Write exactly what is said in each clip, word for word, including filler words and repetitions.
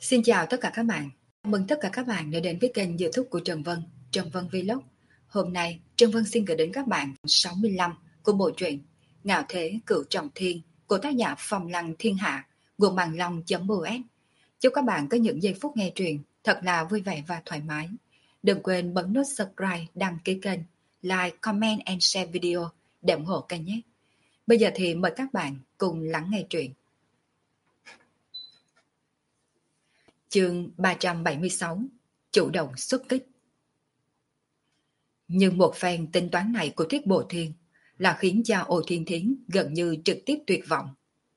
Xin chào tất cả các bạn. Chào mừng tất cả các bạn đã đến với kênh YouTube của Trần Vân, Trần Vân Vlog. Hôm nay, Trần Vân xin gửi đến các bạn phần sáu mươi lăm của bộ truyện Ngạo Thế Cửu Trọng Thiên của tác giả Phong Lăng Thiên Hạ, nguồn bằng long.us. Chúc các bạn có những giây phút nghe truyện thật là vui vẻ và thoải mái. Đừng quên bấm nút subscribe, đăng ký kênh, like, comment and share video để ủng hộ kênh nhé. Bây giờ thì mời các bạn cùng lắng nghe truyện. Chương ba trăm bảy mươi sáu, chủ động xuất kích. Nhưng một phen tính toán này của Thiết Bộ Thiên là khiến cho Ô Thiên Thiến gần như trực tiếp tuyệt vọng.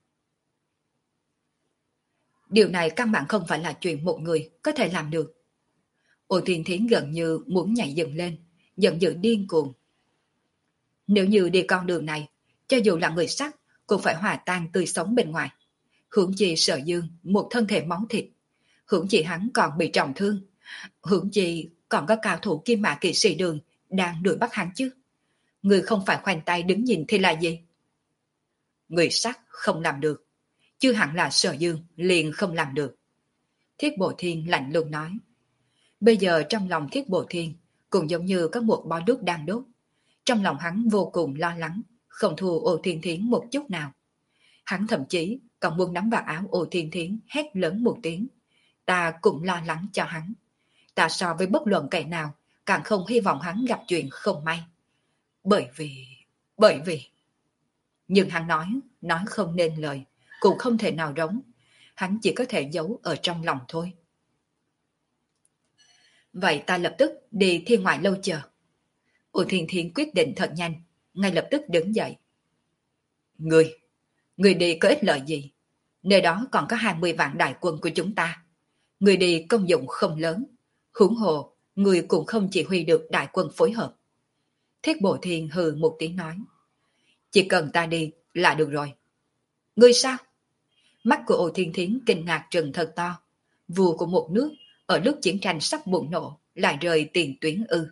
Điều này căn bản không phải là chuyện một người có thể làm được. Ô Thiên Thiến gần như muốn nhảy dựng lên, giận dữ điên cuồng. Nếu như đi con đường này, cho dù là người sắc cũng phải hòa tan tươi sống bên ngoài. Huống chi Sở Dương một thân thể máu thịt, huống chi hắn còn bị trọng thương, huống chi còn có cao thủ Kim Mã Kỵ Sĩ Đường đang đuổi bắt hắn chứ. Người không phải khoanh tay đứng nhìn thì là gì? Người sắc không làm được, chứ hẳn là Sở Dương liền không làm được. Thiết Bộ Thiên lạnh lùng nói. Bây giờ trong lòng Thiết Bộ Thiên cũng giống như có một bó đuốc đang đốt. Trong lòng hắn vô cùng lo lắng, không thua Ô Thiên Thiến một chút nào. Hắn thậm chí còn muốn nắm vào áo Ô Thiên Thiến hét lớn một tiếng. Ta cũng lo lắng cho hắn. Ta so với bất luận kẻ nào càng không hy vọng hắn gặp chuyện không may. Bởi vì... bởi vì... Nhưng hắn nói, nói không nên lời, cũng không thể nào rống. Hắn chỉ có thể giấu ở trong lòng thôi. Vậy ta lập tức đi Thiên Ngoại Lâu chờ. Ô Thiên Thiên quyết định thật nhanh, ngay lập tức đứng dậy. Người, người đi có ích lợi gì? Nơi đó còn có hai mươi vạn đại quân của chúng ta. Người đi công dụng không lớn. Huống hồ, người cũng không chỉ huy được đại quân phối hợp. Thiết Bộ Thiên hừ một tiếng nói. Chỉ cần ta đi là được rồi. Ngươi sao? Mắt của Ô Thiên Thiến kinh ngạc trừng thật to. Vua của một nước, ở lúc chiến tranh sắp bùng nổ, lại rời tiền tuyến ư.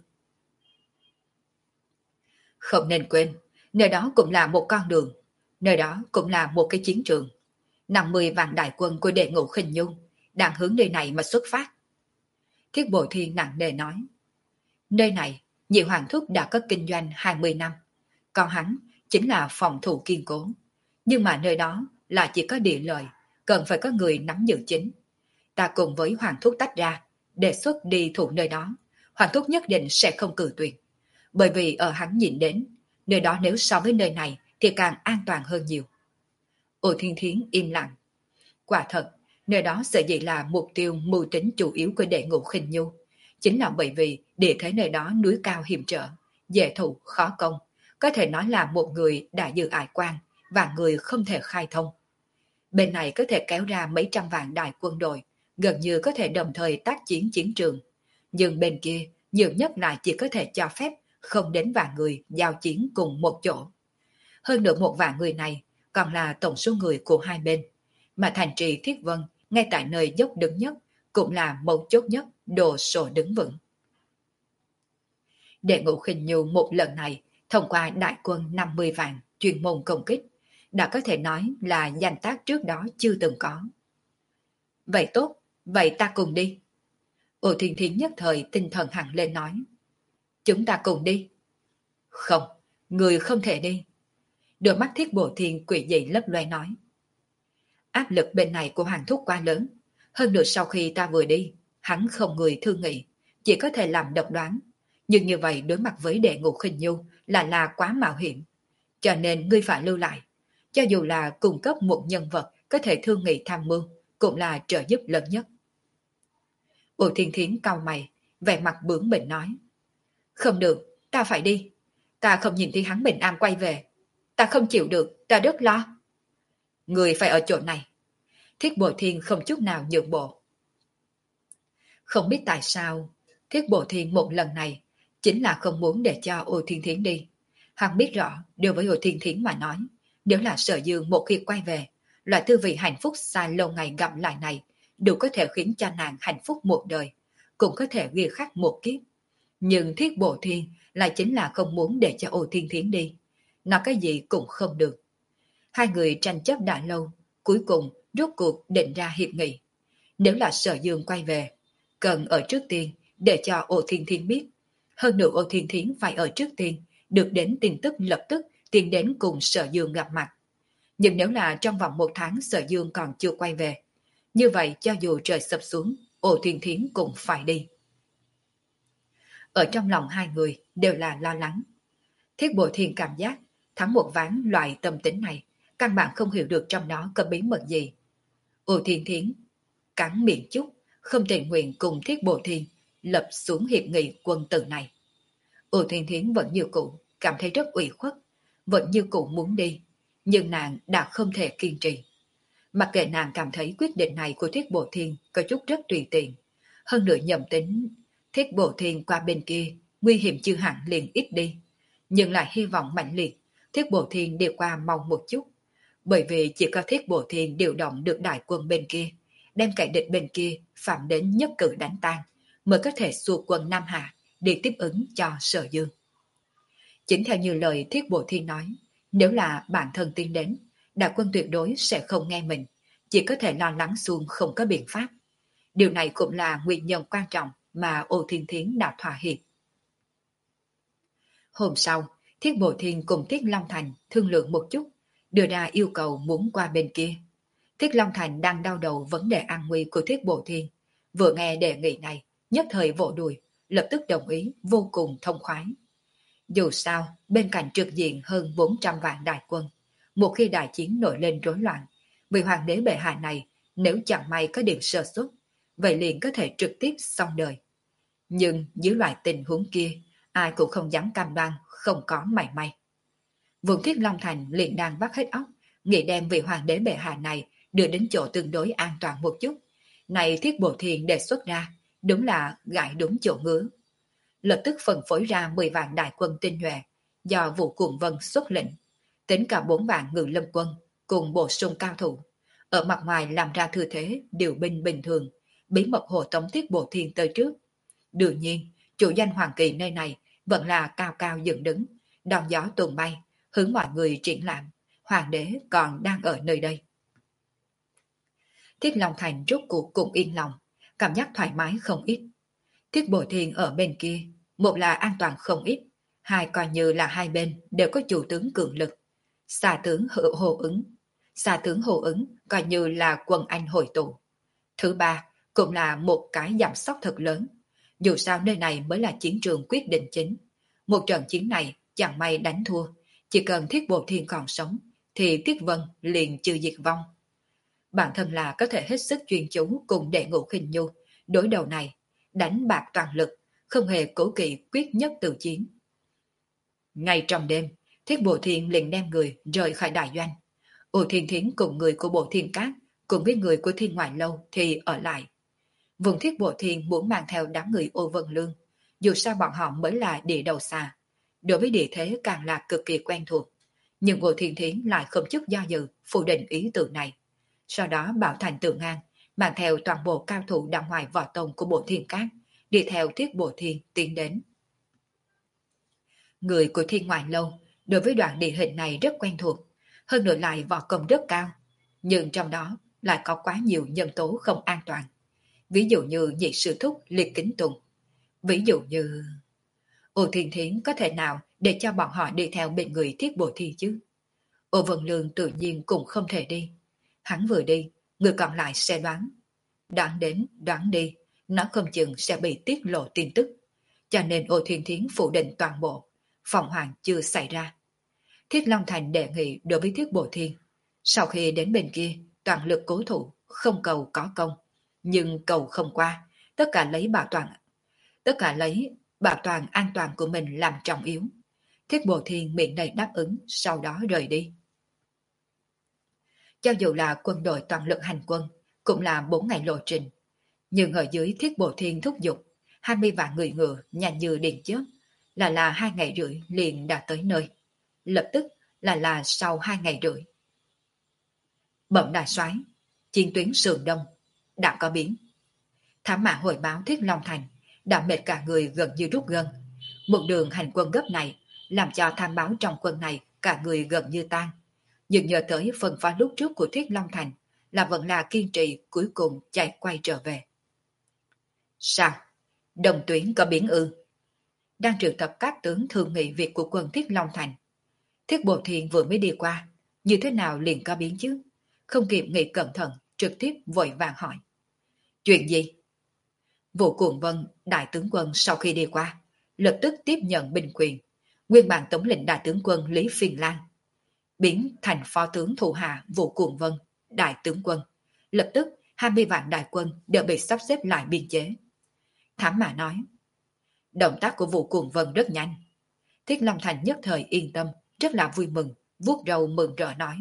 Không nên quên, nơi đó cũng là một con đường. Nơi đó cũng là một cái chiến trường. năm mươi vạn đại quân của Đệ Ngũ Khinh Nhung đang hướng nơi này mà xuất phát. Thiết Bộ Thiên nặng nề nói. Nơi này, Nhị Hoàng Thúc đã có kinh doanh hai mươi năm. Còn hắn chính là phòng thủ kiên cố. Nhưng mà nơi đó là chỉ có địa lợi, cần phải có người nắm giữ chính. Ta cùng với Hoàng Thúc tách ra, đề xuất đi thủ nơi đó. Hoàng Thúc nhất định sẽ không cự tuyệt. Bởi vì ở hắn nhìn đến, nơi đó nếu so với nơi này thì càng an toàn hơn nhiều. Ô Thiên Thiến im lặng. Quả thật, nơi đó sở dĩ là mục tiêu mưu tính chủ yếu của Đệ Ngũ Khinh Nhu. Chính là bởi vì địa thế nơi đó núi cao hiểm trở, dễ thủ khó công. Có thể nói là một người đã dự ải quan và người không thể khai thông. Bên này có thể kéo ra mấy trăm vạn đại quân đội, gần như có thể đồng thời tác chiến chiến trường. Nhưng bên kia, nhiều nhất là chỉ có thể cho phép không đến vạn người giao chiến cùng một chỗ. Hơn nữa một vạn người này còn là tổng số người của hai bên. Mà thành trì Thiết Vân, ngay tại nơi dốc đứng nhất, cũng là mấu chốt nhất, đồ sổ đứng vững. Đệ Ngũ Khinh Nhu một lần này, thông qua đại quân năm mươi vạn chuyên môn công kích, đã có thể nói là danh tác trước đó chưa từng có. Vậy tốt, vậy ta cùng đi. Ô Thiên Thiến nhất thời tinh thần hẳn lên nói. Chúng ta cùng đi. Không, người không thể đi. Đôi mắt Thiết Bộ Thiên quỷ dị lấp loe nói. Áp lực bên này của Hoàng Thúc quá lớn. Hơn nữa sau khi ta vừa đi, hắn không người thương nghị, chỉ có thể làm độc đoán. Nhưng như vậy đối mặt với Đệ Ngũ Khinh Nhu là là quá mạo hiểm. Cho nên ngươi phải lưu lại. Cho dù là cung cấp một nhân vật có thể thương nghị tham mưu, cũng là trợ giúp lớn nhất. Ô Thiên Thiến cau mày, vẻ mặt bướng bỉnh nói. Không được, ta phải đi. Ta không nhìn thấy hắn bình an quay về. Ta không chịu được, ta rất lo. Người phải ở chỗ này. Thiết Bộ Thiên không chút nào nhượng bộ. Không biết tại sao, Thiết Bộ Thiên một lần này chính là không muốn để cho Ô Thiên Thiến đi. Hắn biết rõ, đối với Ô Thiên Thiến mà nói, nếu là Sở Dương một khi quay về, loại tư vị hạnh phúc xa lâu ngày gặp lại này đủ có thể khiến cho nàng hạnh phúc một đời, cũng có thể ghi khắc một kiếp. Nhưng Thiết Bộ Thiên lại chính là không muốn để cho Ô Thiên Thiến đi. Nói cái gì cũng không được. Hai người tranh chấp đã lâu, cuối cùng rốt cuộc định ra hiệp nghị. Nếu là Sở Dương quay về, cần ở trước tiên để cho Ô Thiên Thiến biết. Hơn nữa Ô Thiên Thiến phải ở trước tiên, được đến tin tức lập tức tiến đến cùng Sở Dương gặp mặt. Nhưng nếu là trong vòng một tháng Sở Dương còn chưa quay về, như vậy cho dù trời sập xuống, Ô Thiên Thiến cũng phải đi. Ở trong lòng hai người đều là lo lắng. Thiết Bộ Thiên cảm giác thắng một ván loại tâm tính này, căn bản không hiểu được trong đó có bí mật gì. Ô Thiên Thiến cắn miệng chút, không tình nguyện cùng Thiết Bộ Thiên lập xuống hiệp nghị quân tử này. Ô Thiên Thiến vẫn như cũ, cảm thấy rất ủy khuất, vẫn như cũ muốn đi, nhưng nàng đã không thể kiên trì. Mặc kệ nàng cảm thấy quyết định này của Thiết Bộ Thiên có chút rất tùy tiện, hơn nữa nhầm tính Thiết Bộ Thiên qua bên kia, nguy hiểm chưa hẳn liền ít đi, nhưng lại hy vọng mạnh liệt Thiết Bộ Thiên đi qua mau một chút, bởi vì chỉ có Thiết Bộ Thiên điều động được đại quân bên kia, đem kẻ địch bên kia phạm đến nhất cử đánh tan, mới có thể xua quân Nam Hạ để tiếp ứng cho Sở Dương. Chính theo như lời Thiết Bộ Thiên nói, nếu là bản thân tiến đến, đại quân tuyệt đối sẽ không nghe mình, chỉ có thể lo lắng xuống không có biện pháp. Điều này cũng là nguyên nhân quan trọng mà Ô Thiên Thiến đã thỏa hiệp. Hôm sau, Thiết Bộ Thiên cùng Thiết Long Thành thương lượng một chút, đưa ra yêu cầu muốn qua bên kia. Thiết Long Thành đang đau đầu vấn đề an nguy của Thiết Bộ Thiên, vừa nghe đề nghị này, nhất thời vỗ đùi, lập tức đồng ý, vô cùng thông khoái. Dù sao, bên cạnh trực diện hơn bốn trăm vạn đại quân, một khi đại chiến nổi lên rối loạn, vị hoàng đế bệ hạ này nếu chẳng may có điểm sơ suất, vậy liền có thể trực tiếp xong đời. Nhưng dưới loại tình huống kia, ai cũng không dám cam đoan không có mảy may. Vùng Thiết Long Thành liền đang vắt hết óc, nghĩ đem vị hoàng đế bệ hạ này đưa đến chỗ tương đối an toàn một chút. Này Thiết Bộ Thiên đề xuất ra, đúng là gãi đúng chỗ ngứa. Lập tức phân phối ra mười vạn đại quân tinh nhuệ do Vũ Cuồng Vân xuất lĩnh, tính cả bốn vạn ngự lâm quân cùng bổ sung cao thủ, ở mặt ngoài làm ra thư thế điều binh bình thường, bí mật hộ tống Thiết Bộ Thiên tới trước. Đương nhiên, chủ danh Hoàng Kỳ nơi này vẫn là cao cao dựng đứng, đón gió tuần bay, hướng mọi người triển lãm, hoàng đế còn đang ở nơi đây. Thiết Long Thành rốt cuộc cũng yên lòng, cảm giác thoải mái không ít. Thiết Bộ Thiên ở bên kia, một là an toàn không ít, hai coi như là hai bên đều có chủ tướng cường lực. Xà tướng hữu hồ ứng, xà tướng hồ ứng coi như là quân Anh hội tụ. Thứ ba, cũng là một cái giảm sóc thật lớn. Dù sao nơi này mới là chiến trường quyết định chính. Một trận chiến này chẳng may đánh thua, chỉ cần Thiết Bộ Thiên còn sống, thì Tiết Vân liền trừ diệt vong. Bản thân là có thể hết sức chuyên chú cùng đệ ngũ khinh nhu, đối đầu này, đánh bạc toàn lực, không hề cố kỵ quyết nhất tự chiến. Ngay trong đêm, Thiết Bộ Thiên liền đem người rời khỏi đại doanh. Ô Thiên Thiến cùng người của Bộ Thiên Cát, cùng với người của Thiên Ngoại Lâu thì ở lại. Vùng Thiết Bộ Thiên muốn mang theo đám người Ô Vân Lương, dù sao bọn họ mới là địa đầu xa, đối với địa thế càng là cực kỳ quen thuộc. Nhưng Ô Thiên Thiến lại không chút do dự phủ định ý tưởng này. Sau đó bảo thành Tự Ngang, mang theo toàn bộ cao thủ đằng ngoài võ tông của Bộ Thiên Cát, đi theo Thiết Bộ Thiên tiến đến. Người của Thiên Ngoại Lâu đối với đoạn địa hình này rất quen thuộc, hơn nữa lại võ công rất cao, nhưng trong đó lại có quá nhiều nhân tố không an toàn. Ví dụ như nhị sư thúc Liệt Kính Tùng. Ví dụ như... Ô Thiên Thiến có thể nào để cho bọn họ đi theo bên người Thiết Bộ Thiên chứ? Ô Vân Lương tự nhiên cũng không thể đi. Hắn vừa đi, người còn lại sẽ đoán. Đoán đến, đoán đi, nó không chừng sẽ bị tiết lộ tin tức. Cho nên Ô Thiên Thiến phủ định toàn bộ, phòng hoàng chưa xảy ra. Thiết Long Thành đề nghị đối với Thiết Bộ Thiên. Sau khi đến bên kia, toàn lực cố thủ, không cầu có công. Nhưng cầu không qua, tất cả lấy bảo toàn, tất cả lấy bảo toàn an toàn của mình làm trọng yếu. Thiết Bộ Thiên miệng đầy đáp ứng, sau đó rời đi. Cho dù là quân đội toàn lực hành quân, cũng là bốn ngày lộ trình. Nhưng ở dưới Thiết Bộ Thiên thúc giục, hai mươi vạn người ngựa nhanh như điện chớp, là là hai ngày rưỡi liền đã tới nơi. Lập tức là là sau hai ngày rưỡi. Bẩm đại soái, chiến tuyến sườn đông đã có biến. Thám mã hồi báo Thiết Long Thành đã mệt cả người gần như rút gân. Một đường hành quân gấp này làm cho tham báo trong quân này cả người gần như tan. Nhưng nhờ tới phần phá lúc trước của Thiết Long Thành, là vẫn là kiên trì cuối cùng chạy quay trở về. Sao? Đồng tuyến có biến ư? Đang triệu tập các tướng thương nghị việc của quân Thiết Long Thành. Thiết Bộ Thiên vừa mới đi qua, như thế nào liền có biến chứ? Không kịp nghĩ cẩn thận, trực tiếp vội vàng hỏi. Chuyện gì? Vũ Cuồng Vân, đại tướng quân sau khi đi qua, lập tức tiếp nhận binh quyền. Nguyên bản tổng lĩnh đại tướng quân Lý Phiền Lan biến thành phó tướng thủ hạ Vũ Cuồng Vân, đại tướng quân. Lập tức hai mươi vạn đại quân đều bị sắp xếp lại biên chế. Thám Mã nói, động tác của Vũ Cuồng Vân rất nhanh. Thiết Long Thành nhất thời yên tâm, rất là vui mừng, vuốt râu mừng rỡ nói.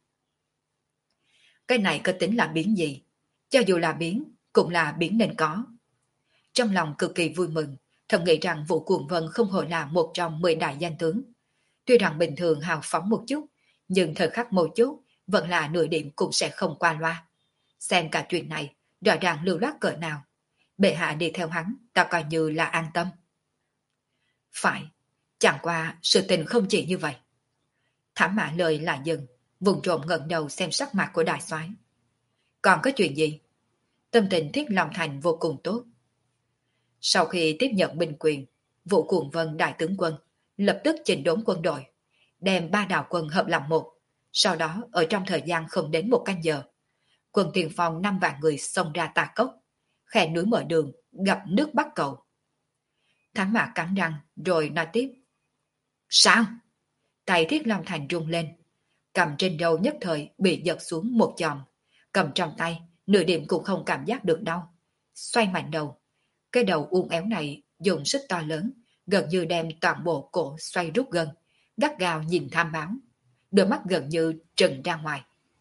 Cái này có tính là biến gì? Cho dù là biến, cũng là biến nên có. Trong lòng cực kỳ vui mừng, thầm nghĩ rằng Vũ Cuồng Vân không hổ là một trong mười đại danh tướng. Tuy rằng bình thường hào phóng một chút, nhưng thời khắc một chút vẫn là nửa điểm cũng sẽ không qua loa. Xem cả chuyện này, rõ ràng lưu loát cỡ nào. Bệ hạ đi theo hắn, ta coi như là an tâm. Phải, chẳng qua sự tình không chỉ như vậy. Thám Mã lời lại dừng, vùng trộm ngẩng đầu xem sắc mặt của đại soái. Còn có chuyện gì? Tâm tình Thiết Long Thành vô cùng tốt. Sau khi tiếp nhận binh quyền, Vũ Cuồng Vân đại tướng quân lập tức chỉnh đốn quân đội, đem ba đạo quân hợp làm một. Sau đó ở trong thời gian không đến một canh giờ, quân tiền phong năm vạn người xông ra Tà Cốc, khe núi mở đường, gặp nước Bắc Cầu. Thám Mã cắn răng rồi nói tiếp. Sao? Tay Thiết Long Thành rung lên, cầm trên đầu nhất thời bị giật xuống một chòm, cầm trong tay, nửa điểm cũng không cảm giác được đau. Xoay mạnh đầu, cái đầu uốn éo này dùng sức to lớn, gần như đem toàn bộ cổ xoay rút gần, gắt gao nhìn tham báo, đôi mắt gần như trừng ra ngoài.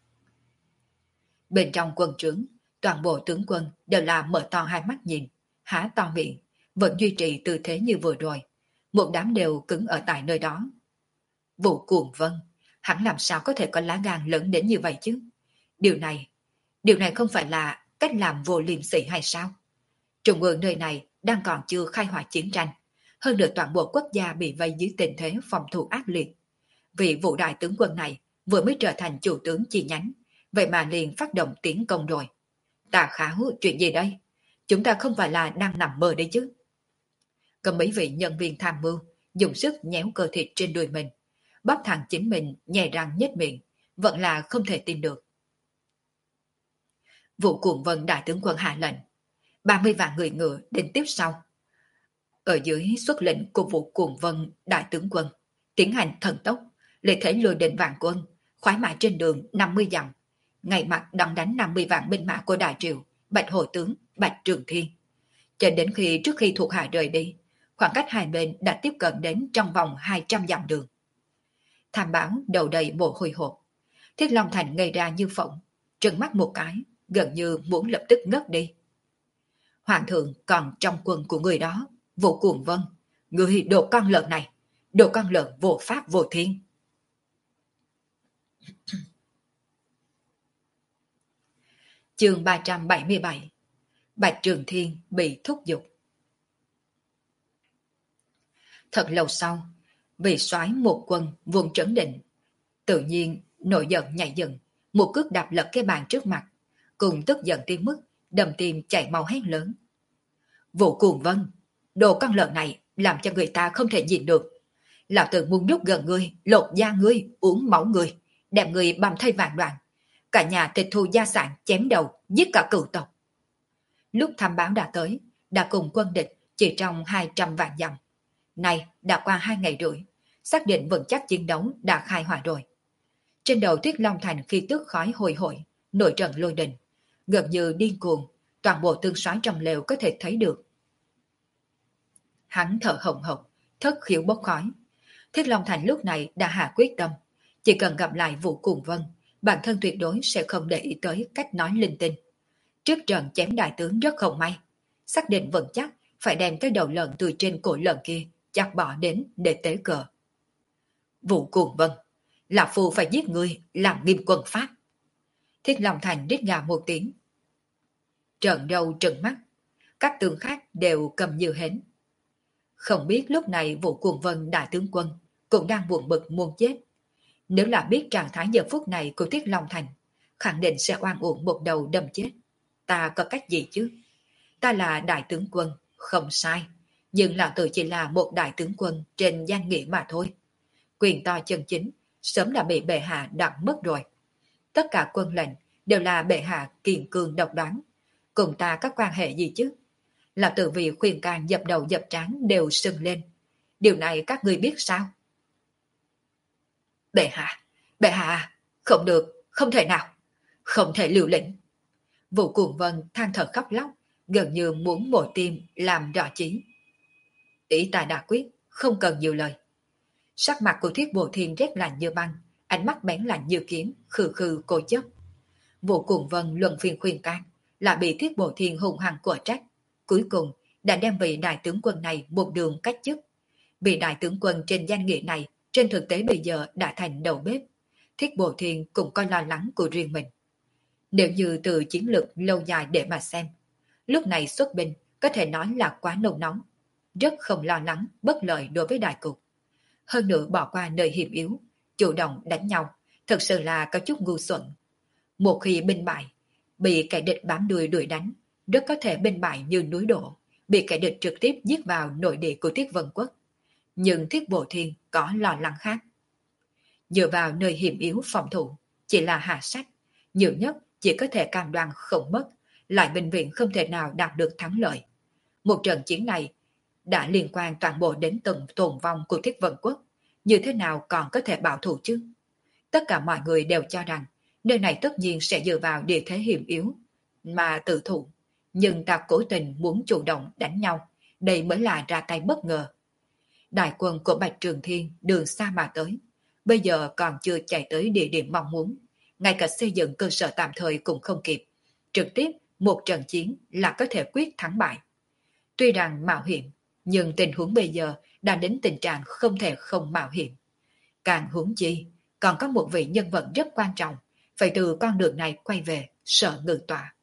Bên trong quân trướng, toàn bộ tướng quân đều là mở to hai mắt nhìn, há to miệng, vẫn duy trì tư thế như vừa rồi, một đám đều cứng ở tại nơi đó. Vũ Cuồng Vân, hắn làm sao có thể có lá gan lớn đến như vậy chứ? Điều này, điều này không phải là cách làm vô liêm sỉ hay sao? Trung ương nơi này đang còn chưa khai hỏa chiến tranh, hơn nữa toàn bộ quốc gia bị vây dưới tình thế phòng thủ ác liệt. Vị Vũ đại tướng quân này vừa mới trở thành chủ tướng chi nhánh, vậy mà liền phát động tiến công rồi. Tà Kháo, chuyện gì đây? Chúng ta không phải là đang nằm mơ đấy chứ? Có mấy vị nhân viên tham mưu dùng sức nhéo cơ thịt trên đùi mình, bóp thẳng chính mình nhè răng nhếch miệng, vẫn là không thể tin được. Vũ Cuồng Vân đại tướng quân hạ lệnh, ba mươi vạn người ngựa đến tiếp sau. Ở dưới xuất lệnh của Vũ Cuồng Vân đại tướng quân, tiến hành thần tốc, lợi thế lùi đến vạn quân, khoái mã trên đường năm mươi dặm, ngày mặt đón đánh năm mươi vạn binh mã của Đại Triều, Bạch Hổ Tướng, Bạch Trường Thiên. Cho đến khi trước khi thuộc hạ rời đi, khoảng cách hai bên đã tiếp cận đến trong vòng hai trăm dặm đường. Tham báo đầu đầy mồ hôi hột, Thiết Long Thành ngây ra như phỏng, trừng mắt một cái, gần như muốn lập tức ngất đi. Hoàng thượng còn trong quân của người đó, Vũ Cuồng Vân, người đồ con lợn này, đồ con lợn vô pháp vô thiên. Chương ba trăm bảy mươi bảy, Bạch Trường Thiên bị thúc giục. Thật lâu sau, vị soái một quân vùng trấn định, tự nhiên nổi giận nhảy dựng, một cước đạp lật cái bàn trước mặt, cùng tức giận tới mức đầm tim chảy máu hét lớn. Vũ Cuồng Vân, đồ con lợn này làm cho người ta không thể nhìn được. Lão tử muốn đút gần ngươi, lột da ngươi, uống máu ngươi, đem ngươi băm thây vạn đoạn. Cả nhà tịch thu gia sản, chém đầu, giết cả cửu tộc. Lúc tham báo đã tới, đã cùng quân địch chỉ trong hai trăm vạn dặm. Nay đã qua hai ngày rưỡi, xác định vững chắc chiến đấu đã khai hỏa rồi. Trên đầu Tuyết Long Thành khi tức khói hồi hội, nổi trận lôi đình, gần như điên cuồng, toàn bộ tương soái trong lều có thể thấy được. Hắn thở hồng hộc, thất khiếu bốc khói. Thiết Long Thành lúc này đã hạ quyết tâm, chỉ cần gặp lại Vũ Cuồng Vân, bản thân tuyệt đối sẽ không để ý tới cách nói linh tinh. Trước trận chém đại tướng rất không may, xác định vững chắc phải đem cái đầu lợn từ trên cổ lợn kia chặt bỏ đến để tế cờ. Vũ Cuồng Vân, lão phu phải giết ngươi làm nghiêm quân pháp. Thiết Long Thành rít gào một tiếng. Trợn đầu trừng mắt, các tướng khác đều cầm như hến. Không biết lúc này Vũ Cuồng Vân đại tướng quân cũng đang buồn bực muốn chết. Nếu là biết trạng thái giờ phút này của Thiết Long Thành, khẳng định sẽ oan uổng một đầu đâm chết. Ta có cách gì chứ? Ta là đại tướng quân, không sai. Nhưng lão tử chỉ là một đại tướng quân trên danh nghĩa mà thôi. Quyền to chân chính, sớm đã bị bệ hạ đoạt mất rồi. Tất cả quân lệnh đều là bệ hạ kiên cường độc đoán. Cùng ta có quan hệ gì chứ? Lão tử vì khuyên can dập đầu dập trán đều sưng lên. Điều này các ngươi biết sao? Bệ hạ, bệ hạ, không được, không thể nào, không thể liều lĩnh. Vũ Cuồng Vân than thở khóc lóc, gần như muốn mổ tim làm rõ chí. Ý ta đã quyết, không cần nhiều lời. Sắc mặt của Thiết Bộ Thiên rét lạnh như băng, ánh mắt bén lạnh như kiếm, khư khư cố chấp. Vũ Cuồng Vân luân phiên khuyên can, là bị Thiết Bộ Thiên hung hăng của trách. Cuối cùng đã đem vị đại tướng quân này một đường cách chức. Vị đại tướng quân trên danh nghĩa này trên thực tế bây giờ đã thành đầu bếp. Thiết Bộ Thiên cũng có lo lắng của riêng mình. Nếu như từ chiến lược lâu dài để mà xem, lúc này xuất binh có thể nói là quá nồng nóng, rất không lo lắng bất lợi đối với đại cục. Hơn nữa bỏ qua nơi hiểm yếu, chủ động đánh nhau, thật sự là có chút ngu xuẩn. Một khi binh bại, bị kẻ địch bám đuôi đuổi đánh, rất có thể binh bại như núi đổ, bị kẻ địch trực tiếp giết vào nội địa của Thiết Vân Quốc. Nhưng Thiết Bộ Thiên có lo lắng khác. Dựa vào nơi hiểm yếu phòng thủ, chỉ là hạ sách, nhiều nhất chỉ có thể cam đoan không mất, lại bệnh viện không thể nào đạt được thắng lợi. Một trận chiến này đã liên quan toàn bộ đến từng tồn vong của Thiết Vân Quốc, như thế nào còn có thể bảo thủ chứ? Tất cả mọi người đều cho rằng nơi này tất nhiên sẽ dựa vào địa thế hiểm yếu mà tự thủ, nhưng ta cố tình muốn chủ động đánh nhau, đây mới là ra tay bất ngờ. Đại quân của Bạch Trường Thiên đường xa mà tới, bây giờ còn chưa chạy tới địa điểm mong muốn, ngay cả xây dựng cơ sở tạm thời cũng không kịp, trực tiếp một trận chiến là có thể quyết thắng bại. Tuy rằng mạo hiểm, nhưng tình huống bây giờ đã đến tình trạng không thể không mạo hiểm. Càng huống chi, còn có một vị nhân vật rất quan trọng, phải từ con đường này quay về Sở Ngự Tọa.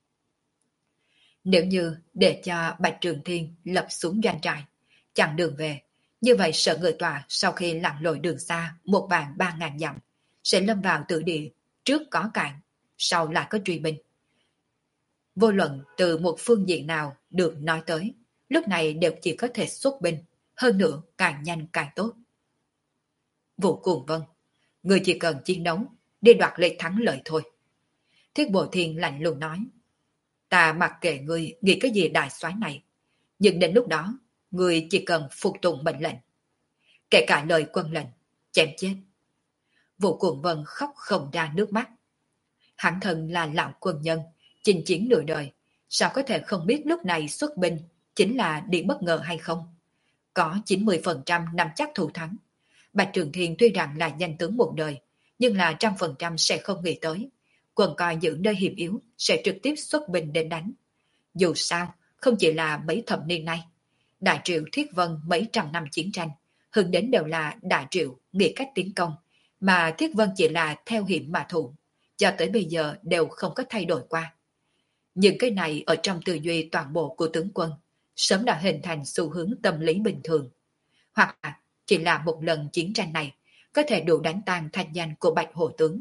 Nếu như để cho Bạch Trường Thiên lập xuống doanh trại, chặn đường về, như vậy Sở Ngự Tọa sau khi lặn lội đường xa một vạn ba ngàn dặm, sẽ lâm vào tử địa, trước có cạn, sau lại có truy binh. Vô luận từ một phương diện nào được nói tới, lúc này đều chỉ có thể xuất binh, hơn nữa càng nhanh càng tốt. Vũ Cuồng Vân, người chỉ cần chiến đấu, đi đoạt lấy thắng lợi thôi. Thiết Bộ Thiên lạnh lùng nói, ta mặc kệ ngươi nghĩ cái gì đại soái này, nhưng đến lúc đó, ngươi chỉ cần phục tùng mệnh lệnh. Kể cả lời quân lệnh, chém chết. Vũ Cuồng Vân khóc không ra nước mắt. Hắn thân là lão quân nhân, chinh chiến nửa đời, sao có thể không biết lúc này xuất binh chính là đi bất ngờ hay không? Có chín mươi phần trăm nắm chắc thủ thắng. Bạch Trường Thiên tuy rằng là danh tướng một đời, nhưng là trăm phần trăm sẽ không nghĩ tới. Quân coi giữ nơi hiểm yếu sẽ trực tiếp xuất binh đến đánh. Dù sao, không chỉ là mấy thập niên nay. Đại triệu Thiết Vân mấy trăm năm chiến tranh, hướng đến đều là đại triệu nghĩ cách tiến công, mà Thiết Vân chỉ là theo hiểm mà thủ, cho tới bây giờ đều không có thay đổi qua. Những cái này ở trong tư duy toàn bộ của tướng quân, sớm đã hình thành xu hướng tâm lý bình thường. Hoặc là chỉ là một lần chiến tranh này có thể đủ đánh tan thanh danh của Bạch Hổ tướng.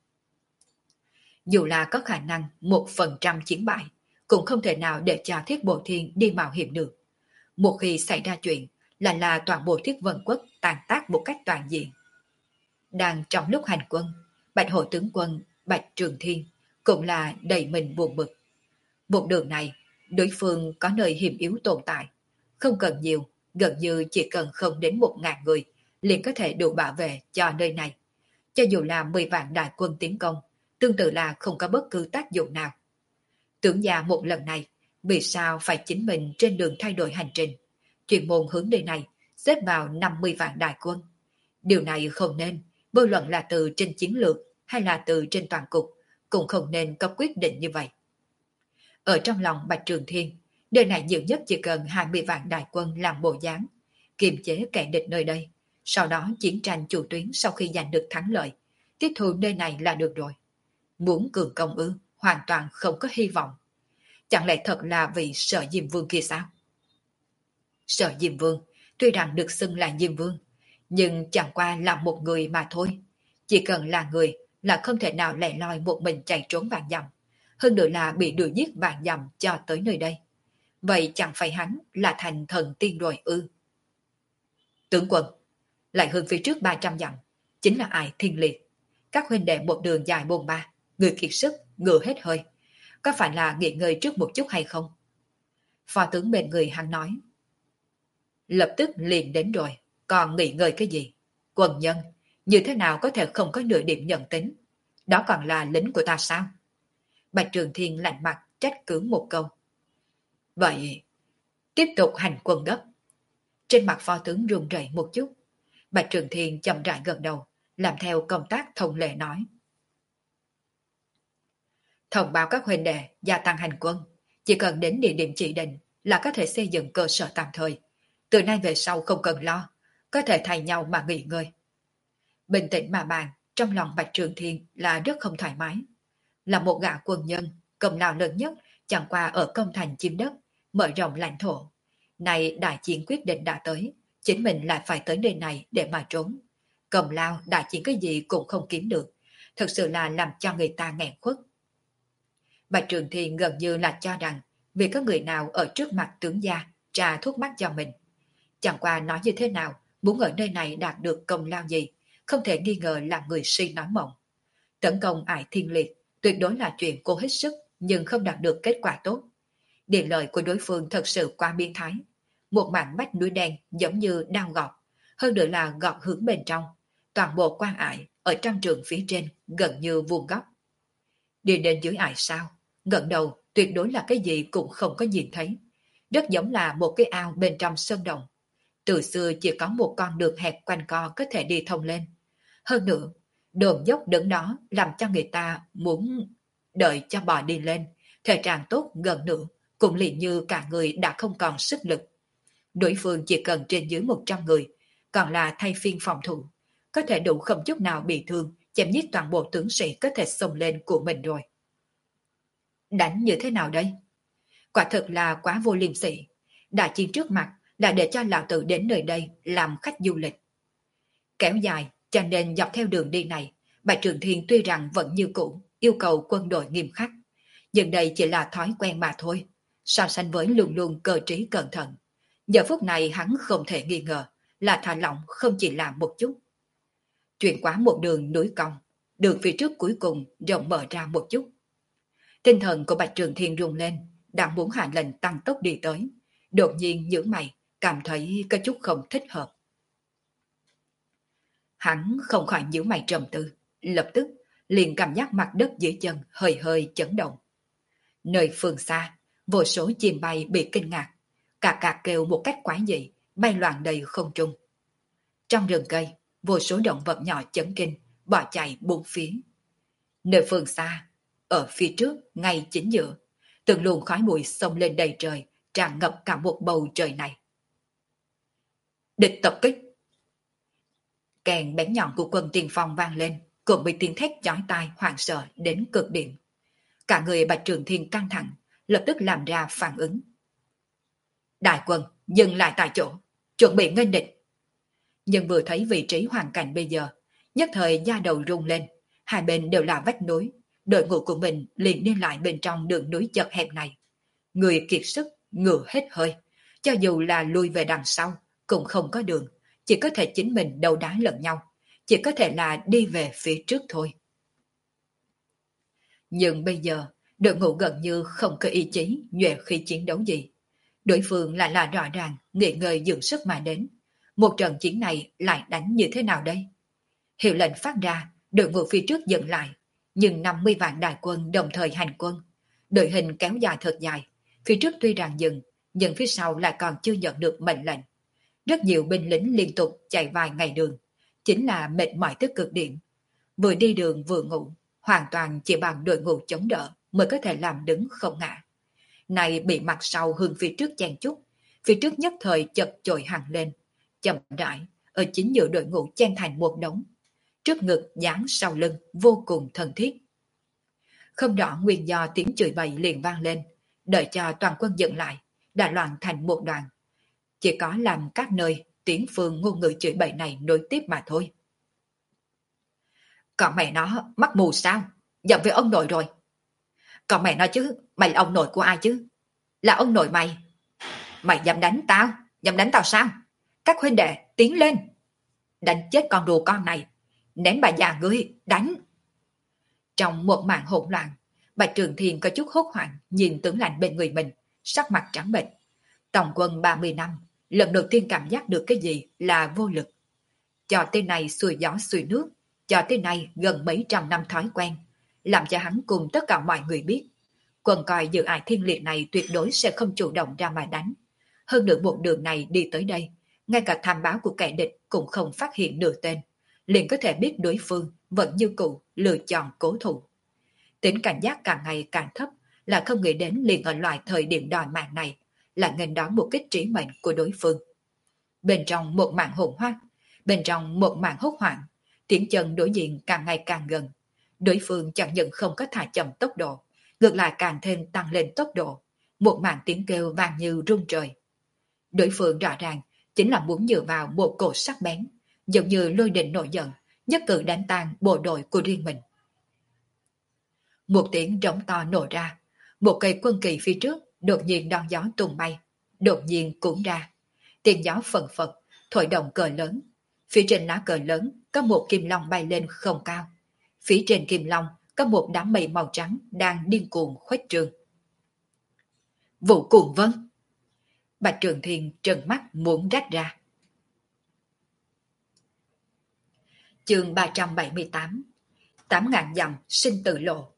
Dù là có khả năng một phần trăm chiến bại, cũng không thể nào để cho Thiết Bộ Thiên đi mạo hiểm được. Một khi xảy ra chuyện là là toàn bộ Thiết Vân Quốc tàn tác một cách toàn diện. Đang trong lúc hành quân, Bạch Hổ tướng quân Bạch Trường Thiên cũng là đầy mình buồn bực. Một đường này, đối phương có nơi hiểm yếu tồn tại, không cần nhiều, gần như chỉ cần không đến một ngàn người liền có thể đủ bảo vệ cho nơi này. Cho dù là mười vạn đại quân tiến công, tương tự là không có bất cứ tác dụng nào. Tưởng gia một lần này, vì sao phải chính mình trên đường thay đổi hành trình, chuyên môn hướng nơi này xếp vào năm mươi vạn đại quân. Điều này không nên, vô luận là từ trên chiến lược hay là từ trên toàn cục, cũng không nên có quyết định như vậy. Ở trong lòng Bạch Trường Thiên, nơi này nhiều nhất chỉ cần hai mươi vạn đại quân làm bộ dáng, kiềm chế kẻ địch nơi đây. Sau đó chiến tranh chủ tuyến sau khi giành được thắng lợi, tiếp thu nơi này là được rồi. Muốn cường công ư, hoàn toàn không có hy vọng. Chẳng lẽ thật là vì Sở Diêm Vương kia sao? Sở Diêm Vương, tuy rằng được xưng là Diêm Vương, nhưng chẳng qua là một người mà thôi. Chỉ cần là người, là không thể nào lẻ loi một mình chạy trốn vạn dặm, hơn nữa là bị đuổi giết vạn dặm cho tới nơi đây. Vậy chẳng phải hắn là thành thần tiên rồi ư? Tướng quân, lại hơn phía trước ba trăm dặm, chính là Ải Thiên Liệt. Các huynh đệ một đường dài bôn ba, người kiệt sức, ngựa hết hơi. Có phải là nghỉ ngơi trước một chút hay không? Phó tướng bên người hắn nói. Lập tức liền đến rồi, còn nghỉ ngơi cái gì? Quân nhân, như thế nào có thể không có nửa điểm nhận tính? Đó còn là lính của ta sao? Bạch Trường Thiên lạnh mặt trách cứ một câu. Vậy, tiếp tục hành quân gấp. Trên mặt phó tướng run rẩy một chút. Bạch Trường Thiên chậm rãi gật đầu, làm theo công tác thông lệ nói. Thông báo các huynh đệ gia tăng hành quân, chỉ cần đến địa điểm chỉ định là có thể xây dựng cơ sở tạm thời. Từ nay về sau không cần lo, có thể thay nhau mà nghỉ ngơi. Bình tĩnh mà bàn, trong lòng Bạch Trường Thiên là rất không thoải mái. Là một gã quân nhân, công lao lớn nhất chẳng qua ở công thành chiếm đất, mở rộng lãnh thổ. Này đại chiến quyết định đã tới, chính mình lại phải tới nơi này để mà trốn. Công lao đại chiến cái gì cũng không kiếm được, thực sự là làm cho người ta nghẹn khuất. Bạch Trường Thiên gần như là cho rằng vì có người nào ở trước mặt tướng gia trà thuốc mắt cho mình. Chẳng qua nói như thế nào, muốn ở nơi này đạt được công lao gì, không thể nghi ngờ là người si nói mộng. Tấn công Ải Thiên Liệt tuyệt đối là chuyện cố hết sức nhưng không đạt được kết quả tốt. Điện lợi của đối phương thật sự quá biến thái. Một mảng vách núi đen giống như đao gọt, hơn nữa là gọt hướng bên trong. Toàn bộ quan ải ở trăm trường phía trên gần như vuông góc. Đi đến dưới ải sao, ngẩng đầu tuyệt đối là cái gì cũng không có nhìn thấy. Rất giống là một cái ao bên trong sơn động. Từ xưa chỉ có một con đường hẹp quanh co có thể đi thông lên. Hơn nữa, đồn dốc đứng đó làm cho người ta muốn đợi cho bò đi lên. Thể trạng tốt gần nửa, cũng liền như cả người đã không còn sức lực. Đối phương chỉ cần trên dưới một trăm người, còn là thay phiên phòng thủ, có thể đủ không chút nào bị thương, chém giết toàn bộ tướng sĩ có thể xông lên của mình rồi. Đánh như thế nào đây? Quả thực là quá vô liêm sỉ. Đại chiến trước mặt là để cho lão tử đến nơi đây làm khách du lịch. Kéo dài, cho nên dọc theo đường đi này, Bạch Trường Thiên tuy rằng vẫn như cũ, yêu cầu quân đội nghiêm khắc. Nhưng đây chỉ là thói quen mà thôi, so sánh với luôn luôn cơ trí cẩn thận. Giờ phút này hắn không thể nghi ngờ là thả lỏng không chỉ là một chút. Chuyển qua một đường núi cong, đường phía trước cuối cùng rộng mở ra một chút. Tinh thần của Bạch Trường Thiên rung lên, đang muốn hạ lệnh tăng tốc đi tới. Đột nhiên nhướng mày, cảm thấy có chút không thích hợp. Hắn không khỏi nhíu mày trầm tư, lập tức liền cảm giác mặt đất dưới chân hơi hơi chấn động. Nơi phương xa, vô số chim bay bị kinh ngạc, cà cà kêu một cách quái dị, bay loạn đầy không trung. Trong rừng cây, vô số động vật nhỏ chấn kinh, bỏ chạy bốn phía. Nơi phương xa, ở phía trước, ngay chính giữa, từng luồng khói bụi xông lên đầy trời, tràn ngập cả một bầu trời này. Địch tập kích! Kèn bén nhọn của quân tiên phong vang lên, cùng với tiếng thét chói tai hoảng sợ đến cực điểm. Cả người Bạch Trường Thiên căng thẳng, lập tức làm ra phản ứng. Đại quân, dừng lại tại chỗ, chuẩn bị nghênh địch. Nhưng vừa thấy vị trí hoàn cảnh bây giờ, nhất thời da đầu rung lên, hai bên đều là vách núi, đội ngũ của mình liền đi lại bên trong đường núi chật hẹp này. Người kiệt sức, ngựa hết hơi, cho dù là lui về đằng sau, cũng không có đường, chỉ có thể chính mình đấu đá lẫn nhau, chỉ có thể là đi về phía trước thôi. Nhưng bây giờ, đội ngũ gần như không có ý chí, nhuệ khi chiến đấu gì. Đối phương lại là rõ ràng, nghỉ ngơi dưỡng sức mà đến. Một trận chiến này lại đánh như thế nào đây? Hiệu lệnh phát ra, đội ngũ phía trước dừng lại, nhưng năm mươi vạn đại quân đồng thời hành quân. Đội hình kéo dài thật dài, phía trước tuy rằng dừng, nhưng phía sau lại còn chưa nhận được mệnh lệnh. Rất nhiều binh lính liên tục chạy vài ngày đường, chính là mệt mỏi tới cực điểm. Vừa đi đường vừa ngủ, hoàn toàn chỉ bằng đội ngũ chống đỡ mới có thể làm đứng không ngã. Này bị mặt sau hướng phía trước chen chút, phía trước nhất thời chật chội hẳn lên, chậm rãi ở chính giữa đội ngũ chen thành một đống. Trước ngực dán sau lưng vô cùng thân thiết. Không rõ nguyên do tiếng chửi bậy liền vang lên, đợi cho toàn quân dừng lại, đã loạn thành một đoàn. Chỉ có làm các nơi tiếng phương ngôn ngữ chửi bậy này nối tiếp mà thôi. Còn mẹ nó mắt mù sao? Giận về ông nội rồi. Còn mẹ nó chứ, mày là ông nội của ai chứ? Là ông nội mày. Mày dám đánh tao? Dám đánh tao sao? Các huynh đệ tiến lên. Đánh chết con rùa con này. Ném bà già ngươi, đánh. Trong một màn hỗn loạn, Bạch Trường Thiên có chút hốt hoảng nhìn tướng lạnh bên người mình, sắc mặt trắng bệch. Tổng quân ba mươi năm, lần đầu tiên cảm giác được cái gì là vô lực. Cho tới nay xuôi gió xuôi nước, cho tới nay gần mấy trăm năm thói quen, làm cho hắn cùng tất cả mọi người biết. Quân coi dự ải thiên liệt này tuyệt đối sẽ không chủ động ra mà đánh. Hơn nữa một đường này đi tới đây, ngay cả tham báo của kẻ địch cũng không phát hiện nửa tên, liền có thể biết đối phương vẫn như cũ lựa chọn cố thủ. Tính cảnh giác càng ngày càng thấp, là không nghĩ đến liền ở loại thời điểm đòi mạng này, là nghênh đón một kích trí mệnh của đối phương. Bên trong một màn hỗn hoang, bên trong một màn hốt hoảng, tiếng chân đối diện càng ngày càng gần. Đối phương chẳng những không có thả chậm tốc độ, ngược lại càng thêm tăng lên tốc độ. Một màn tiếng kêu vang như rung trời. Đối phương rõ ràng chính là muốn dựa vào một cột sắc bén, giống như lôi đình nổi giận, nhất cử đánh tan bộ đội của riêng mình. Một tiếng rống to nổ ra, một cây quân kỳ phía trước đột nhiên đón gió tung bay, đột nhiên cuốn ra. Tiếng gió phần phật, thổi động cờ lớn. Phía trên lá cờ lớn có một kim long bay lên không cao. Phía trên kim long có một đám mây màu trắng đang điên cuồng khuếch trương. Vũ Cuồng Vân! Bạch Trường Thiên trợn mắt muốn rách ra. Chương ba trăm bảy mươi tám. Tám ngàn dặm sinh tử lộ.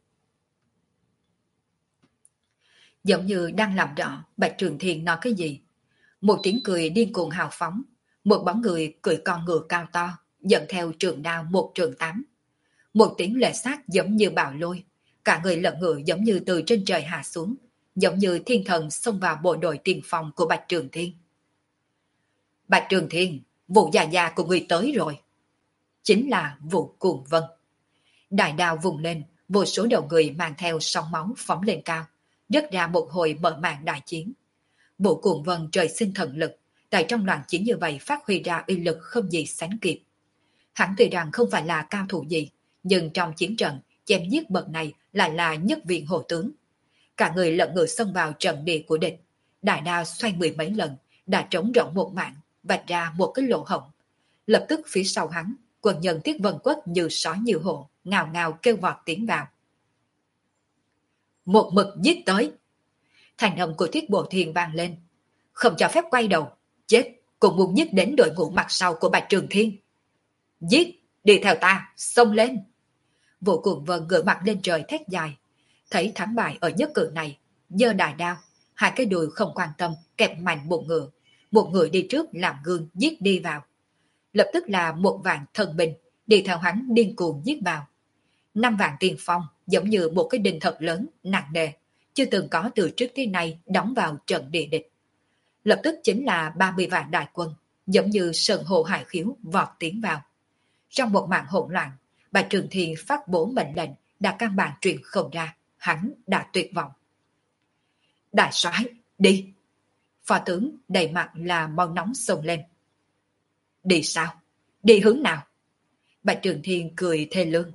Giống như đang làm rõ Bạch Trường Thiên nói cái gì. Một tiếng cười điên cuồng hào phóng, một bóng người cười con ngựa cao to, dẫn theo trường đao một trường tám. Một tiếng lệ sát giống như bạo lôi, cả người lẫn ngựa giống như từ trên trời hạ xuống, giống như thiên thần xông vào bộ đội tiền phòng của Bạch Trường Thiên. Bạch Trường Thiên, vụ già già của người tới rồi. Chính là Vũ Cuồng Vân. Đại đao vùng lên, vô số đầu người mang theo sóng máu phóng lên cao, rớt ra một hồi mở màn đại chiến. Vũ Cuồng Vân trời sinh thần lực, tại trong loạn chiến như vậy phát huy ra uy lực không gì sánh kịp. Hắn tuy rằng không phải là cao thủ gì, nhưng trong chiến trận chém giết bậc này lại là nhất viện hộ tướng. Cả người lẫn ngựa xông vào trận địa của địch, đại đao xoay mười mấy lần, đã trống rỗng một mạng, vạch ra một cái lỗ hổng. Lập tức phía sau hắn, quân nhân Tiết Vân Quất như sói như hổ, ngào ngào kêu vọt tiến vào. Một mực giết tới. Thành âm của Thiết Bộ Thiên vang lên. Không cho phép quay đầu, chết cũng muốn giết đến đội ngũ mặt sau của Bạch Trường Thiên. Giết, đi theo ta, xông lên. Vũ Cuồng Vân ngửa mặt lên trời thét dài. Thấy thắng bại ở nhất cử này, giơ đại đao, hai cái đùi không quan tâm kẹp mạnh bụng ngựa. Một người đi trước làm gương giết đi vào. Lập tức là một vạn thần binh đi theo hắn điên cuồng giết vào. Năm vạn tiền phong giống như một cái đinh thật lớn, nặng nề, chưa từng có từ trước tới nay đóng vào trận địa địch. Lập tức chính là ba mươi vạn đại quân, giống như sơn hồ hải khiếu vọt tiến vào. Trong một màn hỗn loạn, Bạch Trường Thiên phát bố mệnh lệnh đã căn bản truyền không ra, hắn đã tuyệt vọng. Đại soái, đi! Phó tướng đầy mặt là mau nóng xông lên. Đi sao? Đi hướng nào? Bạch Trường Thiên cười thê lương.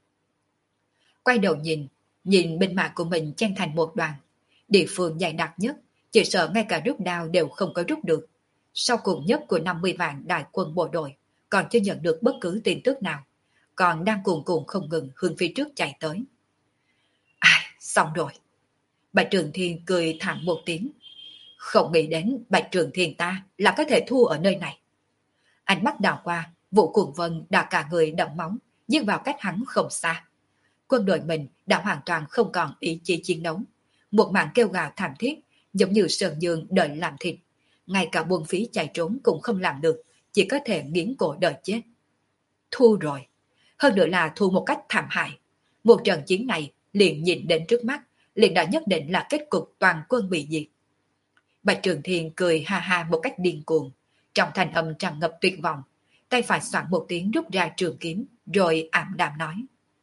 Quay đầu nhìn, nhìn binh mã của mình chen thành một đoàn. Địa phương dày đặc nhất, chỉ sợ ngay cả rút đao đều không có rút được. Sau cùng nhất của năm mươi vạn đại quân bộ đội, còn chưa nhận được bất cứ tin tức nào, còn đang cuồn cuộn không ngừng hướng phía trước chạy tới. Ai, xong rồi. Bạch Trường Thiên cười thẳng một tiếng. Không nghĩ đến Bạch Trường Thiên ta là có thể thua ở nơi này. Ánh mắt đảo qua, Vũ Cuồng Vân đã cả người đẫm máu, giết vào cách hắn không xa. Quân đội mình đã hoàn toàn không còn ý chí chiến đấu. Một màn kêu gào thảm thiết, giống như sườn giường đợi làm thịt. Ngay cả buôn phí chạy trốn cũng không làm được, chỉ có thể nghiến cổ đợi chết. Thua rồi. Hơn nữa là thua một cách thảm hại. Một trận chiến này liền nhìn đến trước mắt, liền đã nhất định là kết cục toàn quân bị diệt. Bạch Trường Thiên cười ha ha một cách điên cuồng, trong thanh âm tràn ngập tuyệt vọng, tay phải soạn một tiếng rút ra trường kiếm, rồi ảm đạm nói.